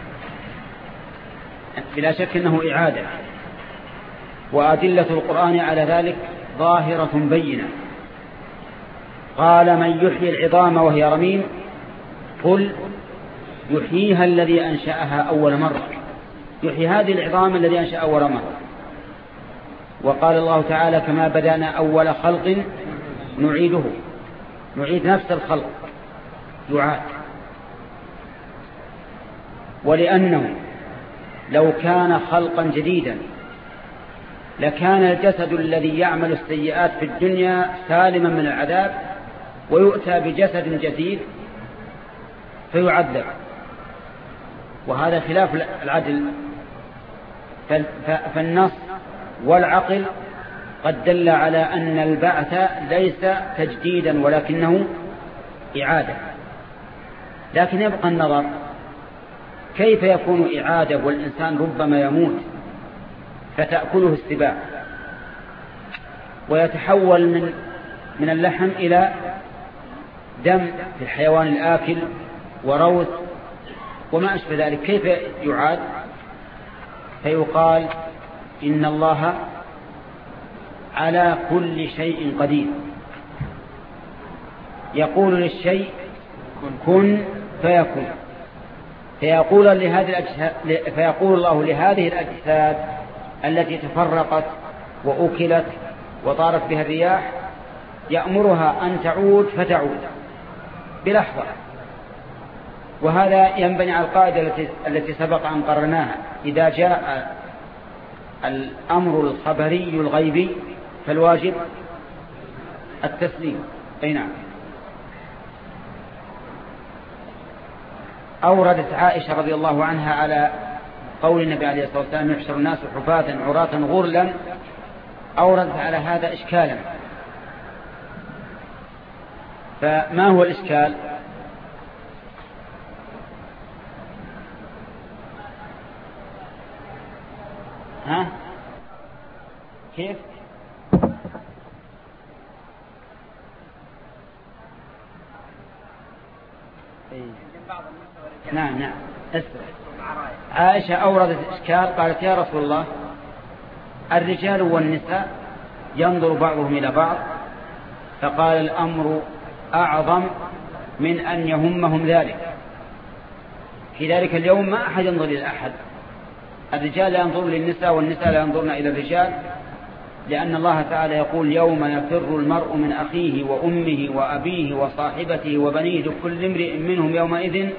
بلا شك أنه إعادة، وأدلة القرآن على ذلك ظاهرة بينة. قال من يحيي العظام وهي رميم قل يحييها الذي أنشأها أول مرة، يحيي هذه العظام الذي أنشأ أول مرة. وقال الله تعالى كما بدأنا أول خلق نعيده، نعيد نفس الخلق يعاد. ولأنه لو كان خلقا جديدا لكان الجسد الذي يعمل السيئات في الدنيا سالما من العذاب، ويؤتى بجسد جديد فيعذب، وهذا خلاف العدل. فالنص والعقل قد دل على أن البعث ليس تجديدا ولكنه إعادة. لكن يبقى النظر كيف يكون إعادة والإنسان ربما يموت فتأكله السباع ويتحول من من اللحم إلى دم في الحيوان الآكل وروث وما أشبه ذلك، كيف يعاد؟ فيقال إن الله على كل شيء قدير، يقول للشيء كن فيكون، فيقول, لهذه الأجساد فيقول الله لهذه الأجساد التي تفرقت وأكلت وطارت بها الرياح يأمرها أن تعود فتعود بلحظة. وهذا ينبني على القاعدة التي, التي سبق أن قررناها: إذا جاء الأمر الخبري الغيبي فالواجب التسليم. أي نعم. أوردت عائشة رضي الله عنها على قول النبي عليه الصلاة والسلام يحشر الناس حفاة عراة غرلا، أوردت على هذا إشكالا. فما هو الإشكال؟ ها كيف؟ نعم نعم. عائشة أوردت إشكال، قالت يا رسول الله الرجال والنساء ينظر بعضهم إلى بعض، فقال الأمر أعظم من أن يهمهم ذلك. في ذلك اليوم ما أحد ينظر إلى أحد، الرجال لا ينظرون للنساء والنساء لا ينظرن إلى الرجال، لأن الله تعالى يقول يوم يفر المرء من أخيه وأمه وأبيه وصاحبته وبنيه لكل امرئ منهم يومئذ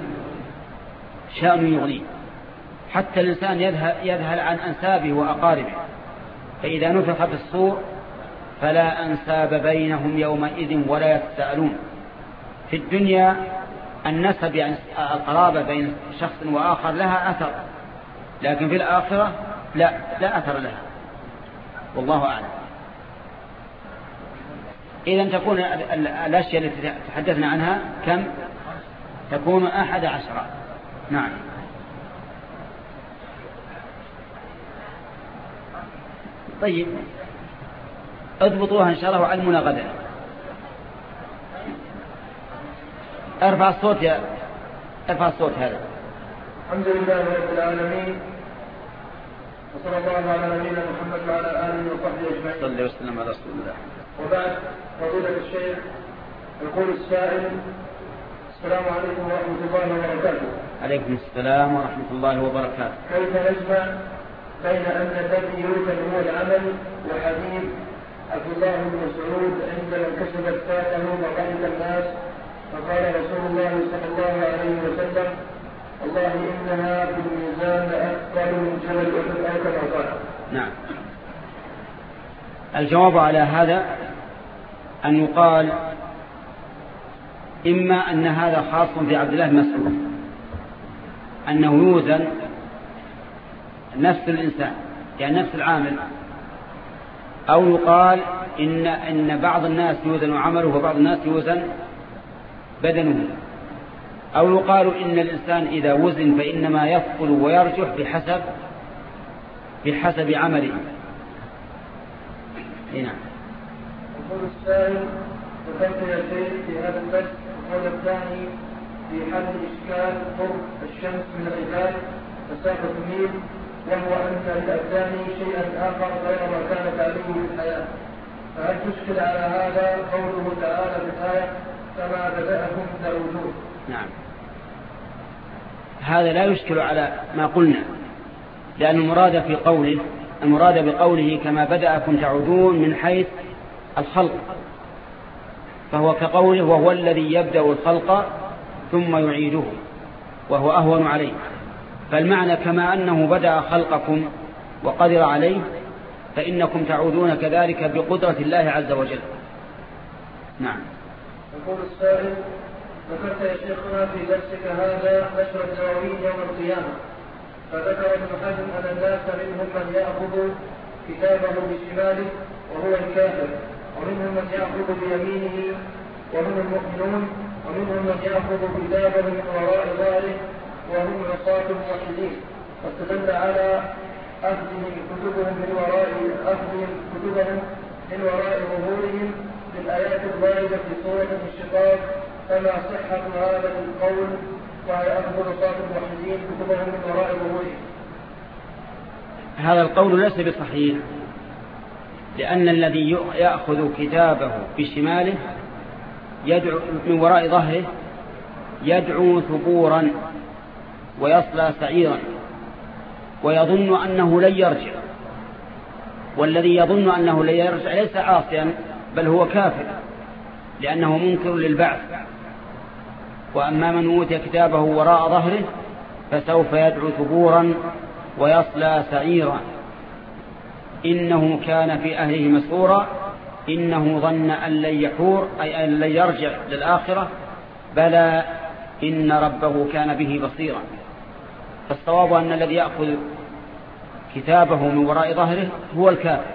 شأن يغنيه. حتى الإنسان يذهل عن أنسابه وأقاربه، فإذا نفخ في الصور فلا أنساب بينهم يومئذ ولا يتساءلون. في الدنيا النسب يعني القرابة بين شخص وآخر لها أثر، لكن في الآخرة لا لا أثر لها، والله أعلم. إذن تكون الأشياء التي تحدثنا عنها كم؟ تكون أحد عشر. نعم. طيب اضبطوها إن شاء الله وعلمونا غدا. ارفع الصوت يا ارفع الصوت هذا. الحمد لله رب العالمين، وصلى الله على نبينا محمد وعلى آله وصحبه أجمعين. صلى الله وسلم على رسول الله. وبعد، فضيلة الشيخ، يقول السائل: السلام عليكم ورحمة الله وبركاته. عليكم السلام ورحمة الله وبركاته. كيف نجمع بين أن الذي يوزن هو العمل وحديث عبد الله بن مسعود عندما انكسبت فاته وضحك الناس فقال رسول الله صلى الله عليه وسلم: والله إنها في الميزان أثقل من جبل أحد أو كما قال. نعم. الجواب على هذا أن يقال إما أن هذا خاص في عبد الله بن مسعود أنه يوزن نفس الإنسان يعني نفس العامل، أو يقال إن, إن بعض الناس يوزن عمله وبعض الناس يوزن بدنه، أو يقال إن الإنسان إذا وزن فإنما يثقل ويرجح بحسب بحسب عمله. نعم. يقول السائل: ذكرت يا شيخ في هذا البث القول الثاني في حل إشكال قرب الشمس من العباد مسافة ميل، وهو أن للأبدان شيئا آخر غير ما كانت عليه في الحياة، فهل تشكل على هذا قوله تعالى في الآية: كما بدأهم تعودون؟ نعم. هذا لا يشكل على ما قلنا، لأن المراد في قوله المراد بقوله كما بدأكم تعودون من حيث الخلق، فهو كقوله: وهو الذي يبدأ الخلق ثم يعيده وهو أهون عليه. فالمعنى كما أنه بدأ خلقكم وقدر عليه فإنكم تعودون كذلك بقدرة الله عز وجل. نعم. يقول السائل: ذكرت يا شيخنا في درسك هذا نشر الدواوين يوم القيامة، فذكر ابن حزم أن الناس منهم من يأخذ كتابه بشماله وهو الكافر، ومنهم من يأخذ بيمينه وهم المؤمنون، ومنهم من يأخذ كتابه من وراء ظهره وهم عصاة موحدين، واستدل على أخذهم كتبهم من وراء أخذهم كتبهم من وراء ظهورهم بالآيات الواردة في سورة الانشقاق. فما صحة هذا القول وهي أخذ عصاة الموحدين كتبهم من وراء ظهورهم؟ هذا القول ليس بصحيح، لأن الذي يأخذ كتابه بشماله يدعو من وراء ظهره يدعو ثبورا ويصلى سعيرا ويظن أنه لن يرجع، والذي يظن أنه لن يرجع ليس عاصيا بل هو كافر، لأنه منكر للبعث. وأما من أوتي كتابه وراء ظهره فسوف يدعو ثبورا ويصلى سعيرا إنه كان في أهله مسرورا إنه ظن أن لن يحور أي أن لن يرجع للآخرة، بلى إن ربه كان به بصيرا. فالصواب أن الذي يأخذ كتابه من وراء ظهره هو الكافر،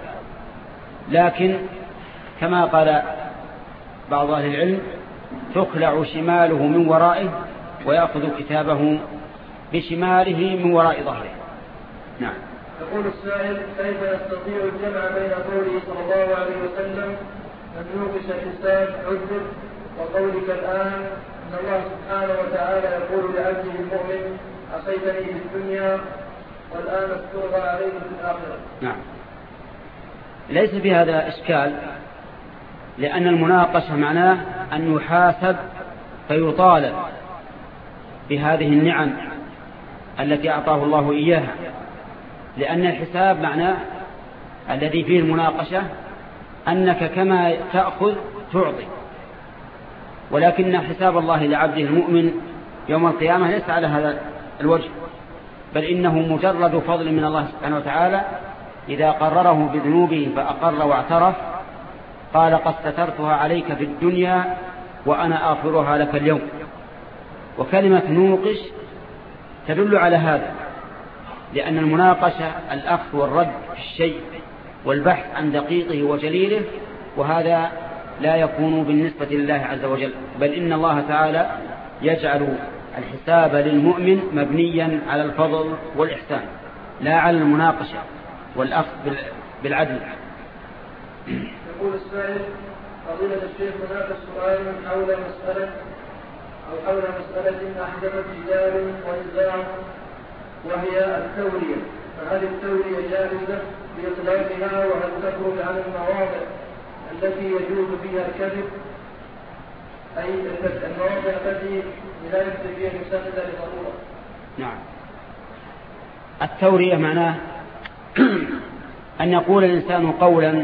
لكن كما قال بعض أهل العلم تخلع شماله من ورائه ويأخذ كتابه بشماله من وراء ظهره. نعم. يقول السائل: كيف يستطيع الجمع بين قوله صلى الله عليه وسلم من يوقش الحساب عذب وقولك الآن إن الله سبحانه وتعالى يقول لعبده المؤمن عصيتني في الدنيا والآن استرضى عليه في الآخرة؟ نعم. ليس في هذا إشكال، لأن المناقشة معناه أن يحاسب فيطالب بهذه النعم التي أعطاه الله إياها، لأن الحساب معناه الذي فيه المناقشة أنك كما تأخذ تعطي، ولكن حساب الله لعبده المؤمن يوم القيامة ليس على هذا الوجه، بل إنه مجرد فضل من الله سبحانه وتعالى إذا قرره بذنوبه فأقر واعترف قال قد سترتها عليك في الدنيا وأنا أغفرها لك اليوم. وكلمة نوقش تدل على هذا، لأن المناقشة الأخذ والرد في الشيء والبحث عن دقيقه وجليله، وهذا لا يكون بالنسبة لله عز وجل، بل إن الله تعالى يجعل الحساب للمؤمن مبنيا على الفضل والإحسان لا على المناقشة والأخذ بالعدل. يقول السائل: فضيلة الشيخ، هناك سؤال حول مسألة أو حول مسألة أحدثت جدال ونزاع، وهي التورية. فهل التورية جائزة بإطلاقها؟ وهل تخرج عن المواضع التي يجوز فيها الكذب، أي المواضع التي لا يكذب فيها الإنسان إلا لضرورة؟ نعم. التورية معناه أن يقول الإنسان قولا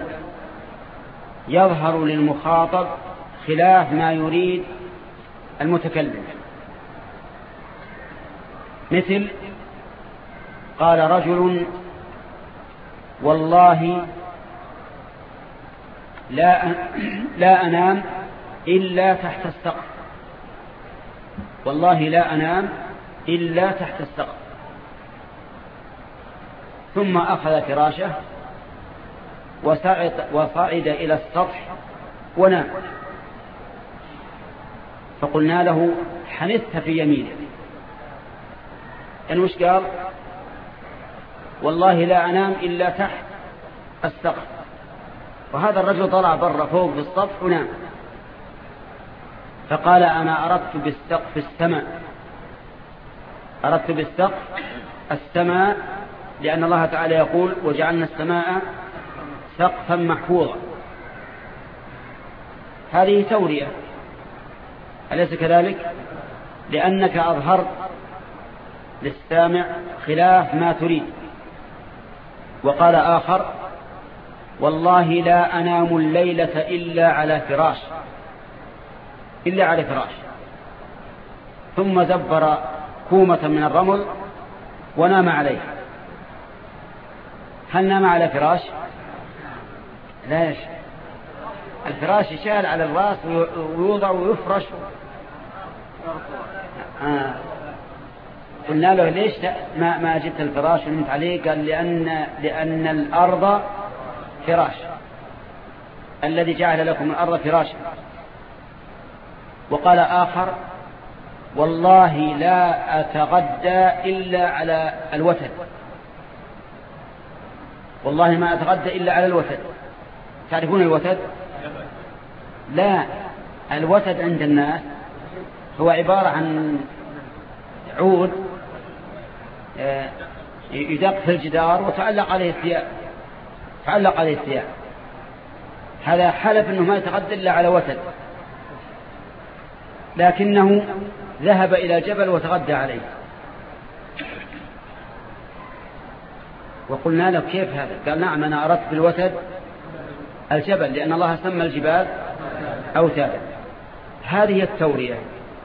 يظهر للمخاطب خلاف ما يريد المتكلم، مثل قال رجل: والله لا لا أنام إلا تحت السقف، والله لا أنام إلا تحت السقف، ثم أخذ فراشه وصعد, وصعد إلى السطح ونام، فقلنا له: حنثت في يمينك. يعني وش قال؟ والله لا أنام إلا تحت السقف، وهذا الرجل طلع برا فوق في السطح ونام، فقال: أنا أردت بالسقف السماء، أردت بالسقف السماء، لأن الله تعالى يقول: وجعلنا السماء سقفا محفوظا. هذه تورية، أليس كذلك؟ لأنك أظهرت للسامع خلاف ما تريد. وقال آخر: والله لا أنام الليلة إلا على فراش، إلا على فراش، ثم زبر كومة من الرمل ونام عليها. هل نام على فراش؟ لا يشاء. الفراش يشال على الرأس ويوضع ويفرش. آه. قلنا له: ليش ما ما جبت الفراش ونمت عليه؟ قال: لأن لأن الأرض فراش، الذي جعل لكم الأرض فراشا. وقال آخر: والله لا أتغدى إلا على الوتد، والله ما أتغدى إلا على الوتد. تعرفون الوتد؟ لا، الوتد عند الناس هو عبارة عن عود يدق في الجدار وتعلق عليه الثياب، تعلق عليه الثياب. هذا حلف أنه ما يتغدى إلا على وتد، لكنه ذهب إلى جبل وتغدى عليه. وقلنا له: كيف هذا؟ قال: نعم، أنا أردت بالوتد الجبل، لأن الله سمى الجبال أوتادا. هذه التورية.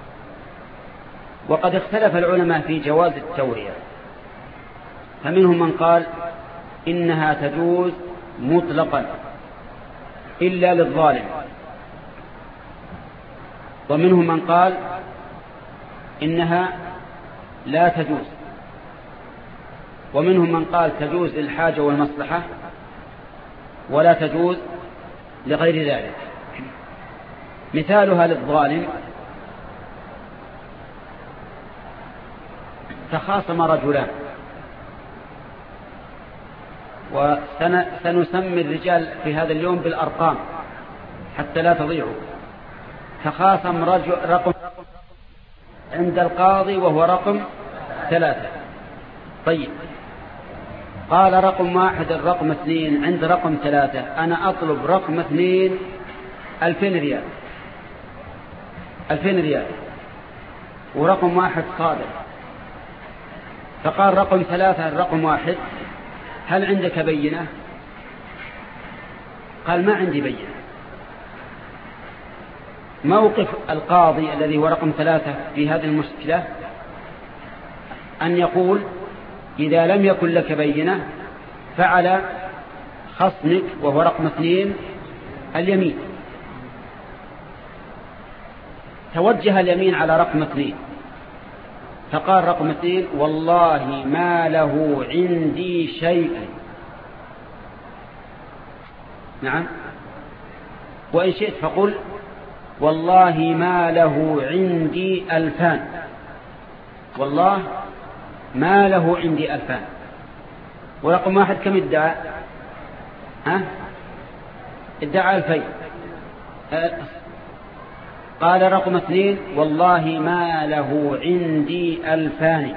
وقد اختلف العلماء في جواز التورية، فمنهم من قال إنها تجوز مطلقا إلا للظالم، ومنهم من قال إنها لا تجوز، ومنهم من قال تجوز للحاجة والمصلحة ولا تجوز لغير ذلك. مثالها للظالم: تخاصم رجلان، وسنسمي الرجال في هذا اليوم بالأرقام حتى لا تضيعوا. تخاصم رجل رقم عند القاضي وهو رقم ثلاثة. طيب، قال رقم واحد الرقم اثنين عند رقم ثلاثة: أنا أطلب رقم اثنين ألفين ريال، ألفين ريال، ورقم واحد صادق. فقال رقم ثلاثة الرقم واحد: هل عندك بينة؟ قال: ما عندي بينة. موقف القاضي الذي هو رقم ثلاثة في هذه المشكلة أن يقول: إذا لم يكن لك بينة فعلى خصمك وهو رقم اثنين اليمين. توجه اليمين على رقم اثنين، فقال رقم اثنين: والله ما له عندي شيء. نعم، وإن شئت فقل والله ما له عندي ألفان، والله ما له عندي ألفان. ورقم واحد كم ادعى؟ ها؟ ادعى ألفين. قال رقم اثنين والله ما له عندي ألفان.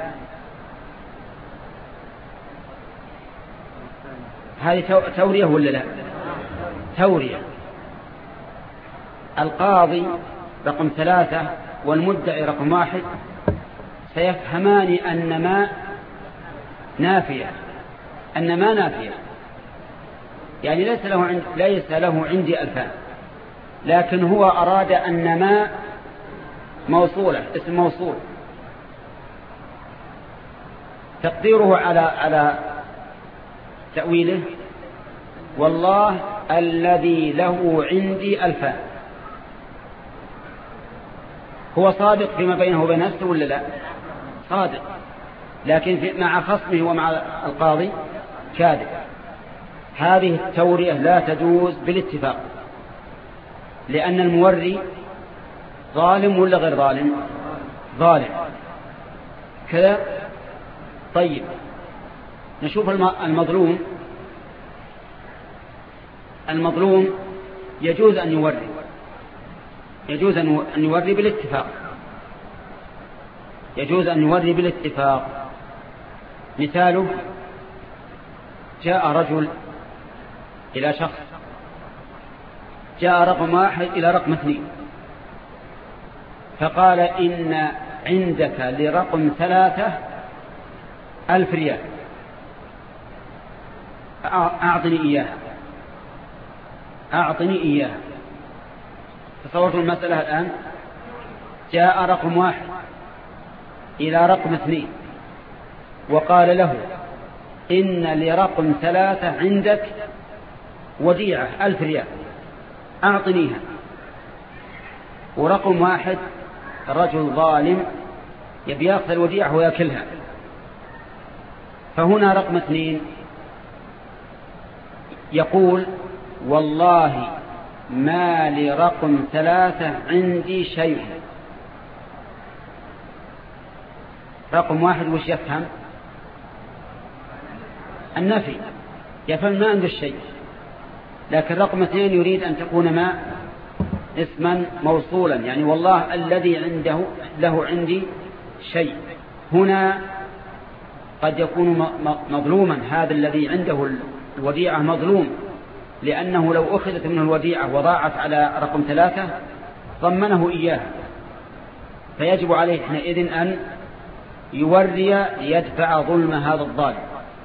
هذه تورية ولا لا؟ تورية. القاضي رقم ثلاثة والمدعي رقم واحد سيفهمان أن ما نافية، أن ما نافية، يعني ليس له عند ليس له عندي ألفان، لكن هو أراد أن ما موصولة، اسم موصول، تقديره على على تأويله والله الذي له عندي ألفان. هو صادق فيما بينه وبين نفسه ولا لا؟ صادق، لكن في مع خصمه ومع القاضي كاذب. هذه التورية لا تجوز بالاتفاق، لأن الموري ظالم ولا غير ظالم؟ ظالم كذا. طيب نشوف المظلوم. المظلوم يجوز أن يوري، يجوز أن يوري بالاتفاق، يجوز أن يوري بالاتفاق. مثاله جاء رجل إلى شخص، جاء رقم واحد إلى رقم اثنين فقال إن عندك لرقم ثلاثة ألف ريال أعطني إياها، أعطني إياها. تصورت المسألة الآن. جاء رقم واحد إلى رقم اثنين وقال له إن لرقم ثلاثة عندك وديعة ألف ريال أعطنيها. ورقم واحد رجل ظالم يبي يأخذ الوديعة ويأكلها. فهنا رقم اثنين يقول والله ما لرقم ثلاثة عندي شيء. رقم واحد وش يفهم؟ النفي، يفهم ما عنده الشيء. لكن رقم اثنين يريد أن تكون ما اسما موصولا، يعني والله الذي عنده له عندي شيء. هنا قد يكون مظلوما، هذا الذي عنده الوديعة مظلوم، لأنه لو أخذت منه الوديعة وضاعت على رقم ثلاثة ضمنه إياها، فيجب عليه حينئذ أن يوري ليدفع ظلم هذا الظالم.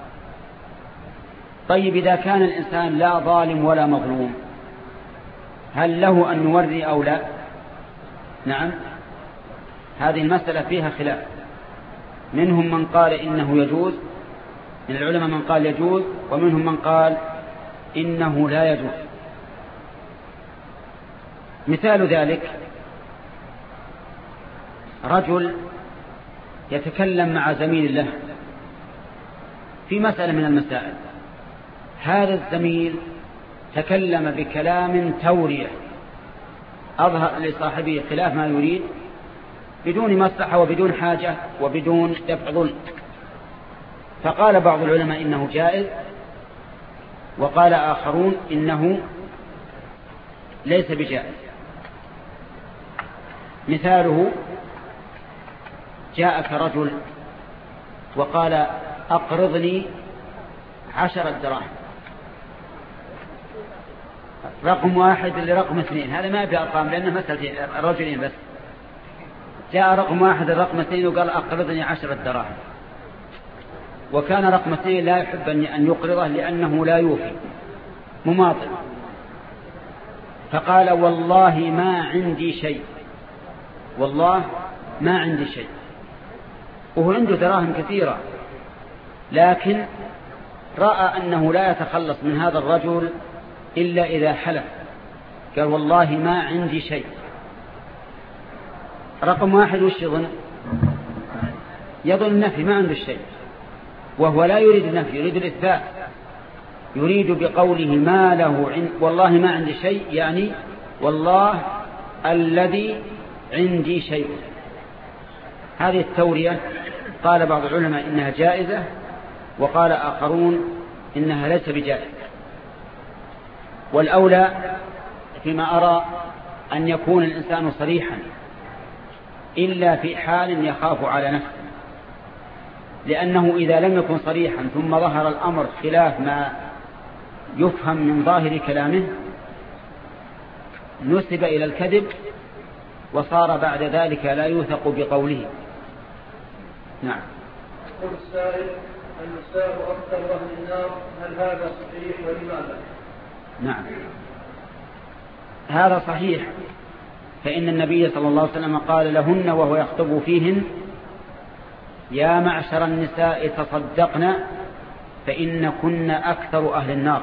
طيب إذا كان الإنسان لا ظالم ولا مظلوم هل له أن يوري أو لا؟ نعم، هذه المسألة فيها خلاف. منهم من قال إنه يجوز، من العلماء من قال يجوز، ومنهم من قال إنه لا يجوز. مثال ذلك رجل يتكلم مع زميل له في مسألة من المسائل، هذا الزميل تكلم بكلام تورية أظهر لصاحبه خلاف ما يريد بدون مصلحة وبدون حاجة وبدون دفع ظلم. فقال بعض العلماء إنه جائز، وقال آخرون إنه ليس بجائز. مثاله جاءك رجل وقال أقرضني عشرة دراهم، رقم واحد لرقم اثنين، هذا ما يبقى أرقام لأنه مسألة رجلين بس. جاء رقم واحد لرقم اثنين وقال أقرضني عشرة دراهم، وكان رقم اثنين لا يحب أن يقرضه لأنه لا يوفي، مماطل. فقال والله ما عندي شيء، والله ما عندي شيء، وهو عنده دراهم كثيرة، لكن رأى أنه لا يتخلص من هذا الرجل إلا إذا حلف، قال والله ما عندي شيء. رقم واحد وش يظن؟ يظن النفي، ما عنده الشيء، وهو لا يريد النفي، يريد الإثبات. يريد بقوله ما له عند والله ما عندي شيء، يعني والله الذي عندي شيء. هذه التورية قال بعض العلماء إنها جائزة، وقال آخرون إنها ليس بجائزة. والأولى فيما أرى أن يكون الإنسان صريحا إلا في حال يخاف على نفسه، لأنه إذا لم يكن صريحا ثم ظهر الأمر خلاف ما يفهم من ظاهر كلامه نسب إلى الكذب، وصار بعد ذلك لا يوثق بقوله. نعم. يقول السائل: النساء أكثر أهل النار، هل هذا صحيح ولماذا؟ نعم، هذا صحيح، فإن النبي صلى الله عليه وسلم قال لهن وهو يخطب فيهن: يا معشر النساء تصدقن فإن كن أكثر أهل النار.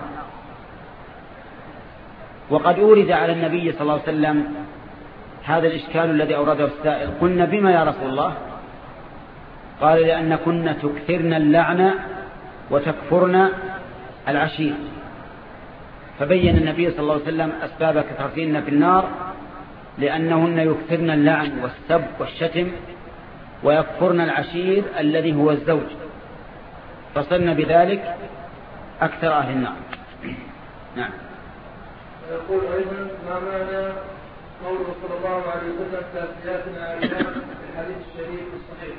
وقد أورد على النبي صلى الله عليه وسلم هذا الإشكال الذي أورده السائل: قلنا بما يا رسول الله؟ قال: لأن كن تكثرن اللعن وتكفرن العشير. فبين النبي صلى الله عليه وسلم أسباب كثرتهن في النار، لأنهن يكثرن اللعن والسب والشتم، ويكفرن العشير الذي هو الزوج، فصرنا بذلك أكثر أهل النار. نعم. ويقول أيضا: ما معنى قوله صلى الله عليه وسلم كاسيات عاريات في الحديث الشريف الصحيح؟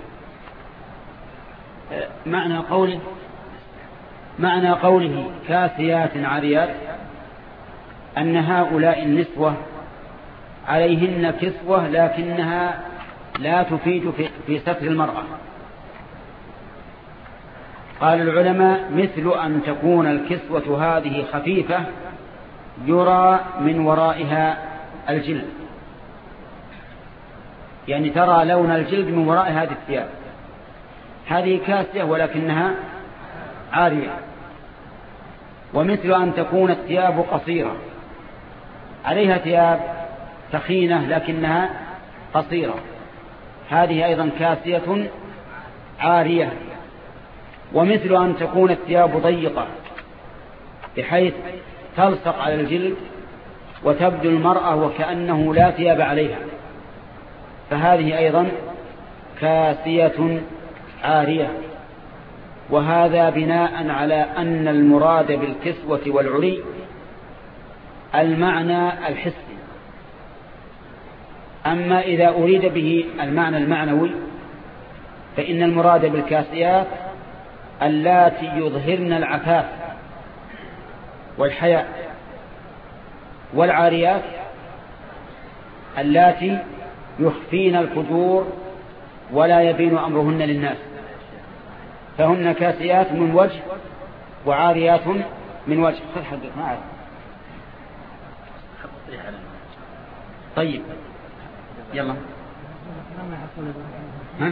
معنى قوله معنى قوله كاسيات عاريات أن هؤلاء النسوة عليهن كسوة لكنها لا تفيد في ستر المرأة. قال العلماء: مثل أن تكون الكسوة هذه خفيفة يرى من ورائها الجلد، يعني ترى لون الجلد من وراء هذه الثياب. هذه كاسية ولكنها عارية. ومثل أن تكون الثياب قصيرة، عليها ثياب ثخينة لكنها قصيرة، هذه أيضا كاسية عارية. ومثل أن تكون الثياب ضيقة بحيث تلصق على الجلد وتبدو المرأة وكأنه لا ثياب عليها، فهذه أيضا كاسية عارية. وهذا بناء على أن المراد بالكسوة والعري المعنى الحسي. أما إذا أريد به المعنى المعنوي فإن المراد بالكاسيات اللاتي يظهرن العفاف والحياء، والعاريات اللاتي يخفين الفجور ولا يبين أمرهن للناس، فهن كاسيات من وجه وعاريات من وجه. خذ حدث معك. طيب يلا. ها؟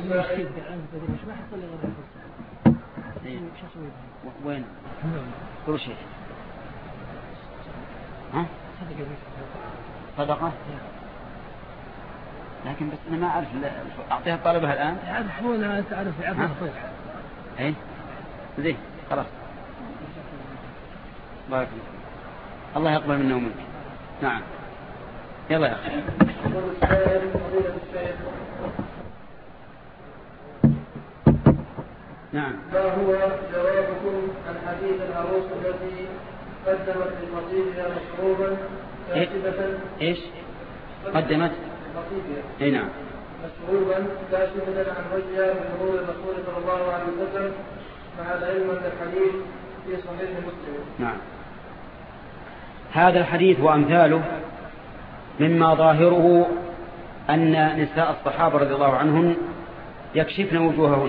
وين؟ كل شيء. ها؟ صدقة؟ لكن بس أنا ما أعرف أعطيها طلبها الآن. يعرفونها تعرف يعرفها طيب. إيه؟ زين خلاص. بارك الله. الله يقبل منا ومنك. نعم. يلا يا أخي. نعم. ما هو جوابكم عن حديث العروس التي قدمت لخطيبها مشروبا كاشفة؟ ايش؟ قدمت؟ اي نعم. مشروبا كاشفة عن وجهها بحضور الرسول صلى الله عليه وسلم، مع العلم ان الحديث في صحيح مسلم. نعم. هذا الحديث وأمثاله مما ظاهره أن نساء الصحابة رضي الله عنهم يكشفن وجوههن.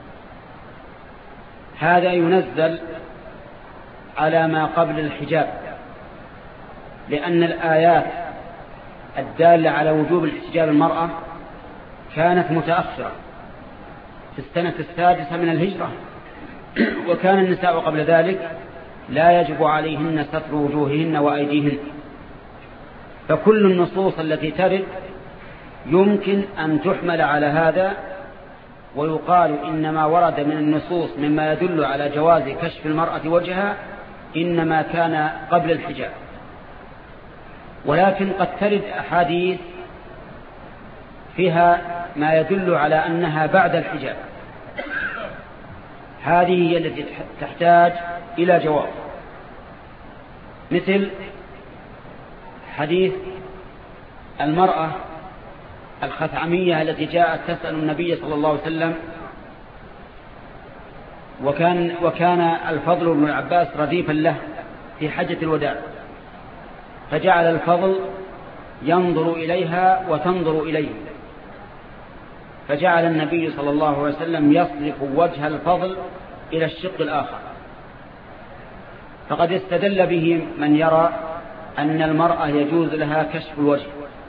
هذا ينزل على ما قبل الحجاب، لأن الآيات الدالة على وجوب الاحتجاب المرأة كانت متأخرة في السنة السادسة من الهجرة، وكان النساء قبل ذلك لا يجب عليهن ستر وجوههن وأيديهن. فكل النصوص التي ترد يمكن أن تحمل على هذا، ويقال إنما ورد من النصوص مما يدل على جواز كشف المرأة وجهها إنما كان قبل الحجاب. ولكن قد ترد أحاديث فيها ما يدل على أنها بعد الحجاب. هذه هي التي تحتاج إلى جواب، مثل حديث المرأة الخثعمية التي جاءت تسأل النبي صلى الله عليه وسلم، وكان, وكان الفضل بن العباس رديفا له في حجة الوداع، فجعل الفضل ينظر إليها وتنظر إليه، فجعل النبي صلى الله عليه وسلم يصرف وجه الفضل إلى الشق الآخر. فقد استدل به من يرى أن المرأة يجوز لها كشف الوجه،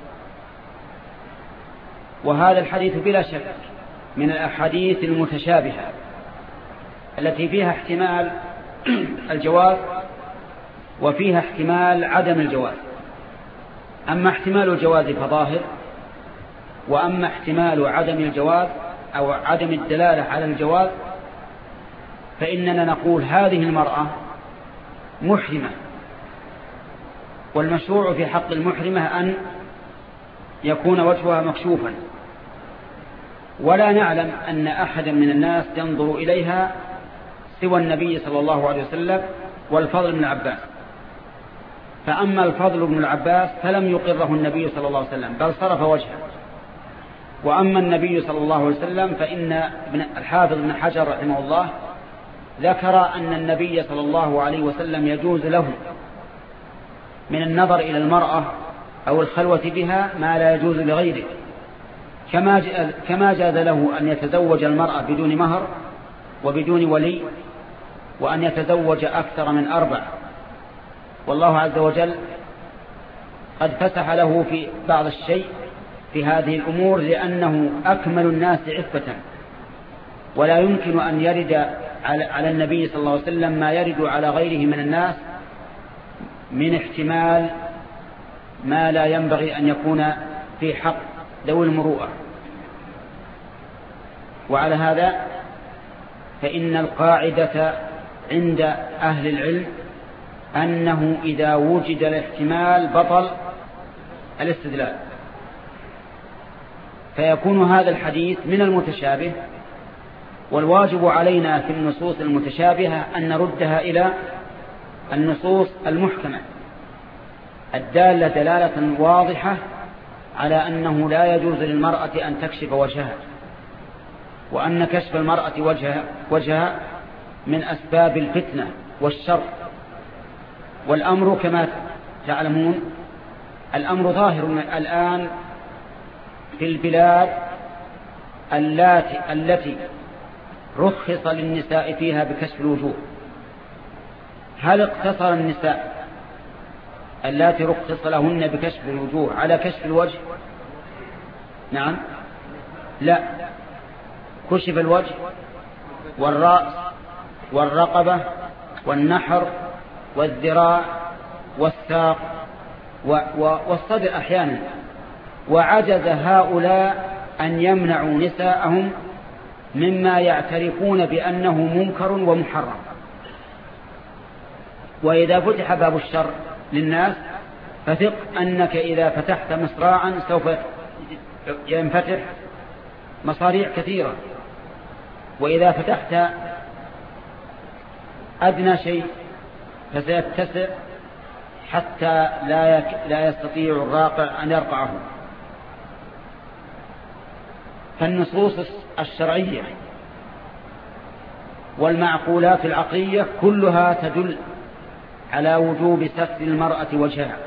وهذا الحديث بلا شك من الأحاديث المتشابهة التي فيها احتمال الجواز وفيها احتمال عدم الجواز. أما احتمال الجواز فظاهر، وأما احتمال عدم الجواز أو عدم الدلالة على الجواز فإننا نقول هذه المرأة محرمة، والمشروع في حق المحرمة أن يكون وجهها مكشوفا، ولا نعلم أن أحدا من الناس ينظر إليها سوى النبي صلى الله عليه وسلم والفضل بن العباس. فأما الفضل بن العباس فلم يقره النبي صلى الله عليه وسلم بل صرف وجهه، وأما النبي صلى الله عليه وسلم فإن الحافظ بن حجر رحمه الله ذكر أن النبي صلى الله عليه وسلم يجوز له من النظر إلى المرأة أو الخلوة بها ما لا يجوز لغيره، كما كما جاز له أن يتزوج المرأة بدون مهر وبدون ولي، وأن يتزوج أكثر من أربع، والله عز وجل قد فسح له في بعض الشيء في هذه الأمور لأنه أكمل الناس عفة، ولا يمكن أن يرد على النبي صلى الله عليه وسلم ما يرد على غيره من الناس من احتمال ما لا ينبغي أن يكون في حق ذوي المروءة. وعلى هذا فإن القاعدة عند أهل العلم أنه إذا وجد الاحتمال بطل الاستدلال، فيكون هذا الحديث من المتشابه، والواجب علينا في النصوص المتشابهة أن نردها إلى النصوص المحكمة الدالة دلالة واضحة على أنه لا يجوز للمرأة أن تكشف وجهها، وأن كشف المرأة وجهها, وجهها من أسباب الفتنة والشر. والأمر كما تعلمون الأمر ظاهر الآن في البلاد التي, التي رخص للنساء فيها بكشف الوجوه. هل اقتصر النساء التي رخص لهن بكشف الوجوه على كشف الوجه؟ نعم، لا، كشف الوجه والرأس والرقبة والنحر والذراع والساق والصدر أحيانا، وعجز هؤلاء أن يمنعوا نساءهم مما يعترفون بأنه منكر ومحرم. وإذا فتح باب الشر للناس فثق أنك إذا فتحت مصراعا سوف ينفتح مصاريع كثيرة، وإذا فتحت أدنى شيء فسيتسع حتى لا لا يستطيع الراقع أن يرقعه. فالنصوص الشرعية والمعقولات العقلية كلها تدل على وجوب ستر المرأة وجهها.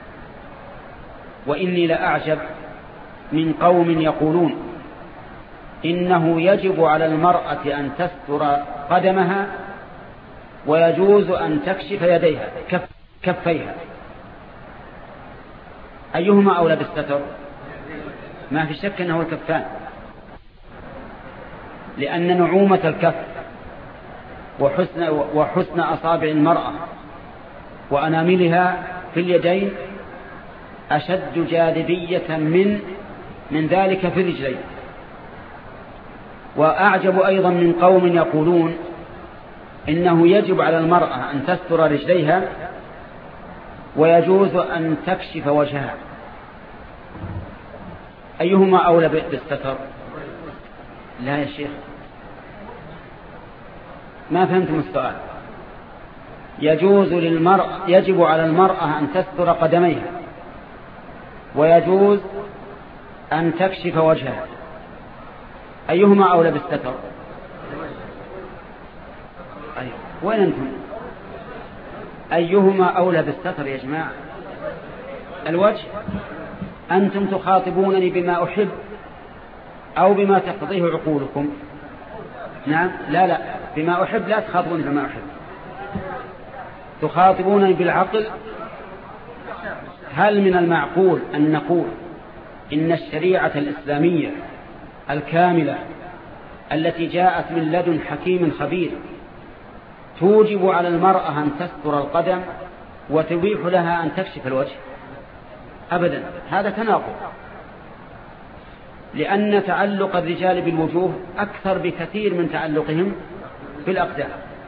وإني لأعجب من قوم يقولون إنه يجب على المرأة أن تستر قدمها ويجوز أن تكشف يديها كف كفيها. أيهما أولى بالستر؟ ما في شك أنه الكفان، لأن نعومة الكف وحسن, وحسن أصابع المرأة وأناملها في اليدين أشد جاذبية من من ذلك في الرجلين. وأعجب أيضا من قوم يقولون إنه يجب على المرأة أن تستر رجليها ويجوز أن تكشف وجهها، أيهما أولى بالستر؟ لا يا شيخ، ما فهمتم السؤال. يجوز للمرأة، يجب على المرأة أن تستر قدميها، ويجوز أن تكشف وجهها، أيهما أولى بالستر؟ أيوه. وين أنتم؟ أيهما أولى بالستر يا جماعة؟ الوجه. أنتم تخاطبونني بما أحب أو بما تقضيه عقولكم؟ نعم. لا لا، بما أحب لا تخاطبوني بما أحب، تخاطبونني بالعقل. هل من المعقول أن نقول إن الشريعة الإسلامية الكاملة التي جاءت من لدن حكيم خبير توجب على المرأة أن تستر القدم وتبيح لها أن تكشف الوجه؟ أبدا، هذا تناقض، لأن تعلق الرجال بالوجوه أكثر بكثير من تعلقهم بالأقدام.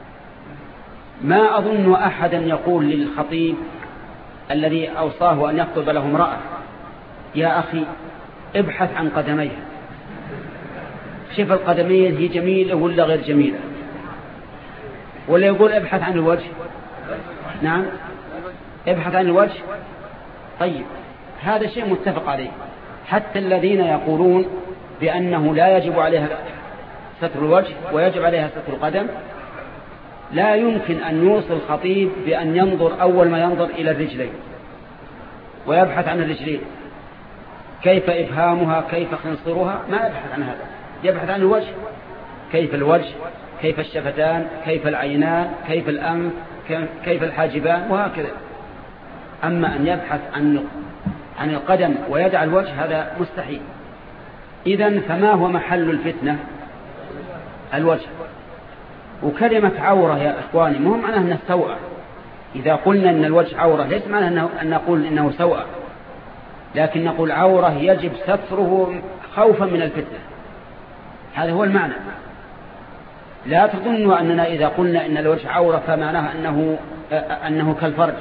ما أظن أحدا يقول للخطيب الذي أوصاه أن يخطب له امرأة: يا أخي ابحث عن قدميها، شوف القدمين هي جميلة ولا غير جميلة، ولا يقول ابحث عن الوجه؟ نعم، ابحث عن الوجه. طيب، هذا شيء متفق عليه. حتى الذين يقولون بأنه لا يجب عليها ستر الوجه ويجب عليها ستر القدم، لا يمكن أن يوصل الخطيب بأن ينظر أول ما ينظر إلى الرجلين ويبحث عن الرجلين، كيف إبهامها، كيف خنصرها، ما يبحث عن هذا، يبحث عن الوجه، كيف الوجه، كيف الشفتان، كيف العينان، كيف الأنف، كيف الحاجبان، وهكذا. أما أن يبحث عن عن القدم ويدع الوجه هذا مستحيل. إذن فما هو محل الفتنة؟ الوجه. وكلمة عورة يا إخواني مو معناه أنه سوء. إذا قلنا أن الوجه عورة ليس معناه أن نقول إنه سوء، لكن نقول عورة يجب ستره خوفا من الفتنة، هذا هو المعنى. لا تظنوا أننا إذا قلنا إن الوجه عورة فمعناه أنه, أنه كالفرج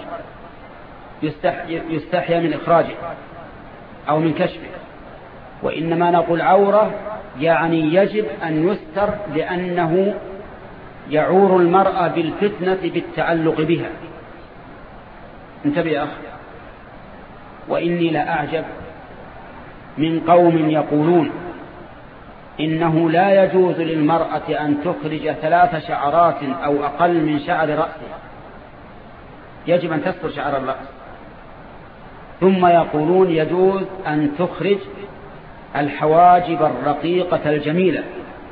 يستحيا من إخراجه أو من كشفه، وإنما نقول عورة يعني يجب أن يستر لأنه يعور المرأة بالفتنة بالتعلق بها. انتبه يا أخي. وإني لأعجب من قوم يقولون إنه لا يجوز للمرأة أن تخرج ثلاث شعرات أو أقل من شعر رأسها، يجب أن تستر شعر الرأس، ثم يقولون يجوز أن تخرج الحواجب الرقيقة الجميلة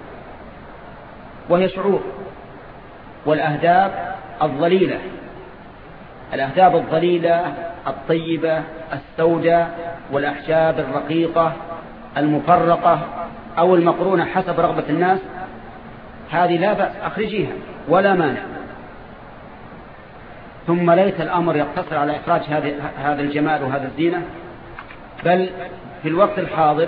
وهي شعور، والأهداب الضليلة، الأهداب الضليلة الطيبة السوداء، والأحجاب الرقيقة المفرقة أو المقرونة حسب رغبة الناس، هذه لا بأس، أخرجيها ولا مانع. ثم ليت الأمر يقتصر على إخراج هذا الجمال وهذا الزينة، بل في الوقت الحاضر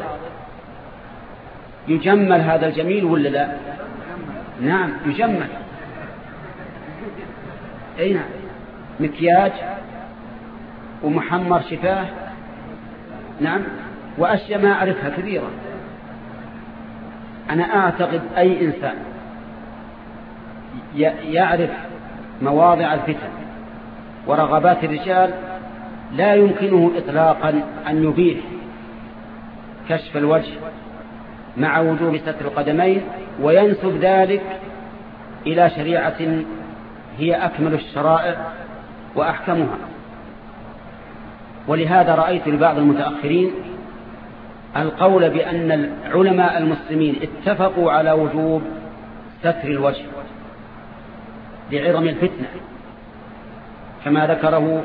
يجمل هذا الجميل ولا لا؟ نعم يجمل. أي نعم، مكياج ومحمر شفاه، نعم، وأشياء ما أعرفها كثيرة. أنا أعتقد أي إنسان يعرف مواضع الفتن ورغبات الرجال لا يمكنه إطلاقا أن يبيح كشف الوجه مع وجوب ستر القدمين وينسب ذلك إلى شريعة هي أكمل الشرائع وأحكمها. ولهذا رأيت لبعض المتأخرين القول بأن العلماء المسلمين اتفقوا على وجوب ستر الوجه لعظم الفتنة، كما ذكره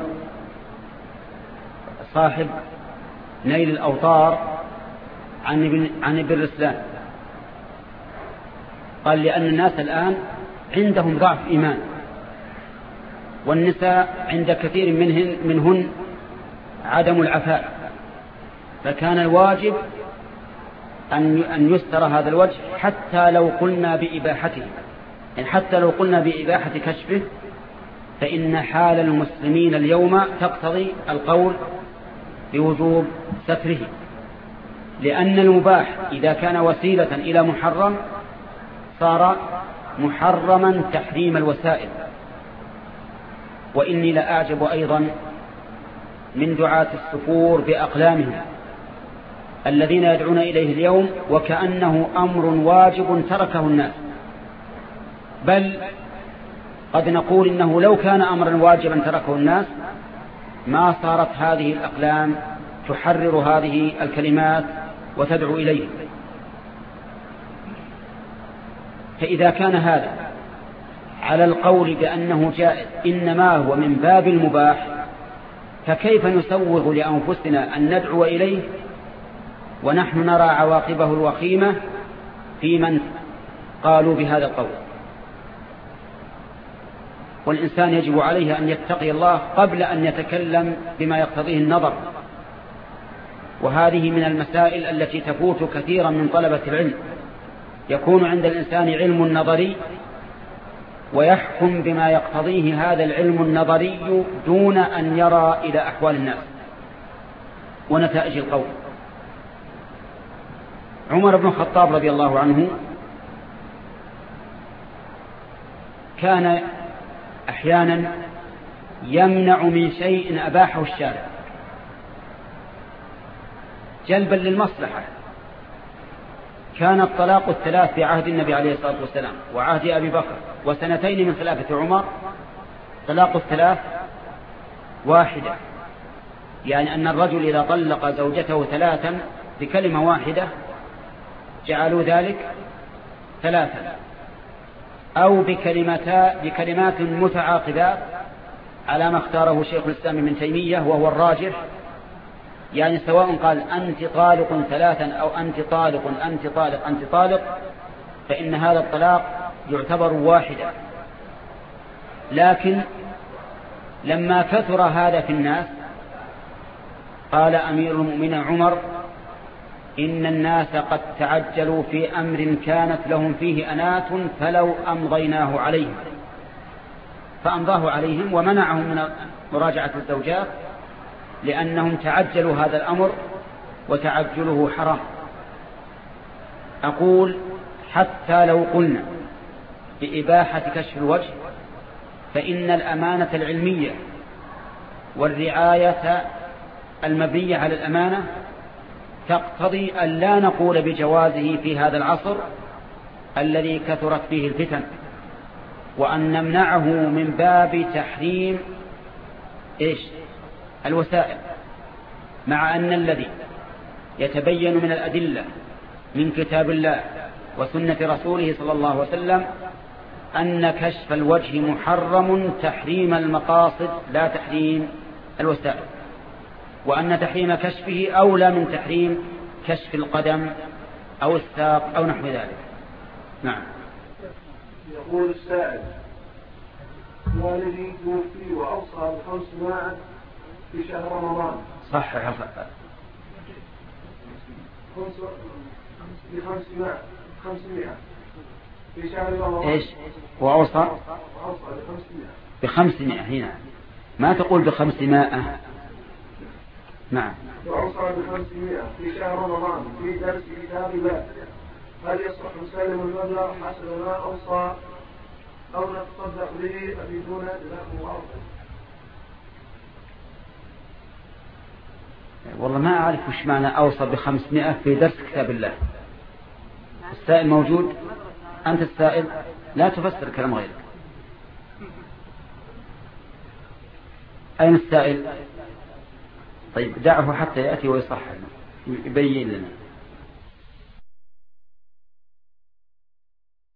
صاحب نيل الأوطار عن ابن, عن ابن رسلان، قال لأن الناس الآن عندهم ضعف إيمان، والنساء عند كثير منهن, منهن عدم العفاف، فكان الواجب أن أن يستر هذا الوجه حتى لو قلنا بإباحته، يعني حتى لو قلنا بإباحة كشفه فإن حال المسلمين اليوم تقتضي القول بوجوب ستره، لأن المباح إذا كان وسيلة إلى محرم صار محرما تحريم الوسائل. وإني لأعجب أيضا من دعاة السفور بأقلامهم الذين يدعون إليه اليوم وكأنه أمر واجب تركه الناس، بل قد نقول إنه لو كان أمرا واجبا تركه الناس ما صارت هذه الأقلام تحرر هذه الكلمات وتدعو إليه. فإذا كان هذا على القول بأنه جائز إنما هو من باب المباح، فكيف نسوغ لأنفسنا أن ندعو إليه ونحن نرى عواقبه الوخيمة في من قالوا بهذا القول؟ والإنسان يجب عليه أن يتقي الله قبل أن يتكلم بما يقتضيه النظر. وهذه من المسائل التي تفوت كثيرا من طلبة العلم، يكون عند الإنسان علم نظري ويحكم بما يقتضيه هذا العلم النظري دون أن يرى إلى أحوال الناس ونتائج القول. عمر بن الخطاب رضي الله عنه كان أحيانا يمنع من شيء أباحه الشارع جلبا للمصلحة. كان الطلاق الثلاث في عهد النبي عليه الصلاة والسلام وعهد أبي بكر وسنتين من خلافة عمر طلاق الثلاث واحدة، يعني أن الرجل إذا طلق زوجته ثلاثا بكلمة واحدة جعلوا ذلك ثلاثا، أو بكلمات متعاقبات على ما اختاره شيخ الإسلام ابن تيمية وهو الراجح، يعني سواء قال أنت طالق ثلاثا أو أنت طالق أنت طالق أنت طالق فإن هذا الطلاق يعتبر واحدا. لكن لما كثر هذا في الناس قال أمير المؤمنين عمر إن الناس قد تعجلوا في أمر كانت لهم فيه أنات فلو أمضيناه عليهم، فأمضاه عليهم ومنعهم من مراجعة الزوجات لأنهم تعجلوا هذا الأمر وتعجله حرام. أقول حتى لو قلنا بإباحة كشف الوجه فإن الأمانة العلمية والرعاية المبنية على الأمانة تقتضي أن لا نقول بجوازه في هذا العصر الذي كثرت فيه الفتن، وأن نمنعه من باب تحريم إيش الوسائل، مع أن الذي يتبين من الأدلة من كتاب الله وسنة رسوله صلى الله عليه وسلم أن كشف الوجه محرم تحريم المقاصد لا تحريم الوسائل، وأن تحريم كشفه أولى من تحريم كشف القدم أو الساق أو نحو ذلك. نعم. يقول السائل: والدي توفي وأوصى بخمس ماء في شهر رمضان. صح يا بخمسمائة خمسمائة في شهر رمضان. إيش وأوصى؟ وأوصى بخمسمائة بخمسمائة هنا ما تقول بخمسمائة. نعم. وأوصى بخمسمائة في شهر رمضان في درس كتاب الله، هل يصح نسلم المبلغ حسب ما أوصى أو نتصدق به أفيدونا جزاكم الله خيرا؟ والله ما أعرف وش معنى أوصى بخمسمائة في درس كتاب الله. السائل موجود؟ أنت السائل لا تفسر كلام غيرك. أين السائل؟ طيب دعه حتى يأتي ويصحح يبين لنا.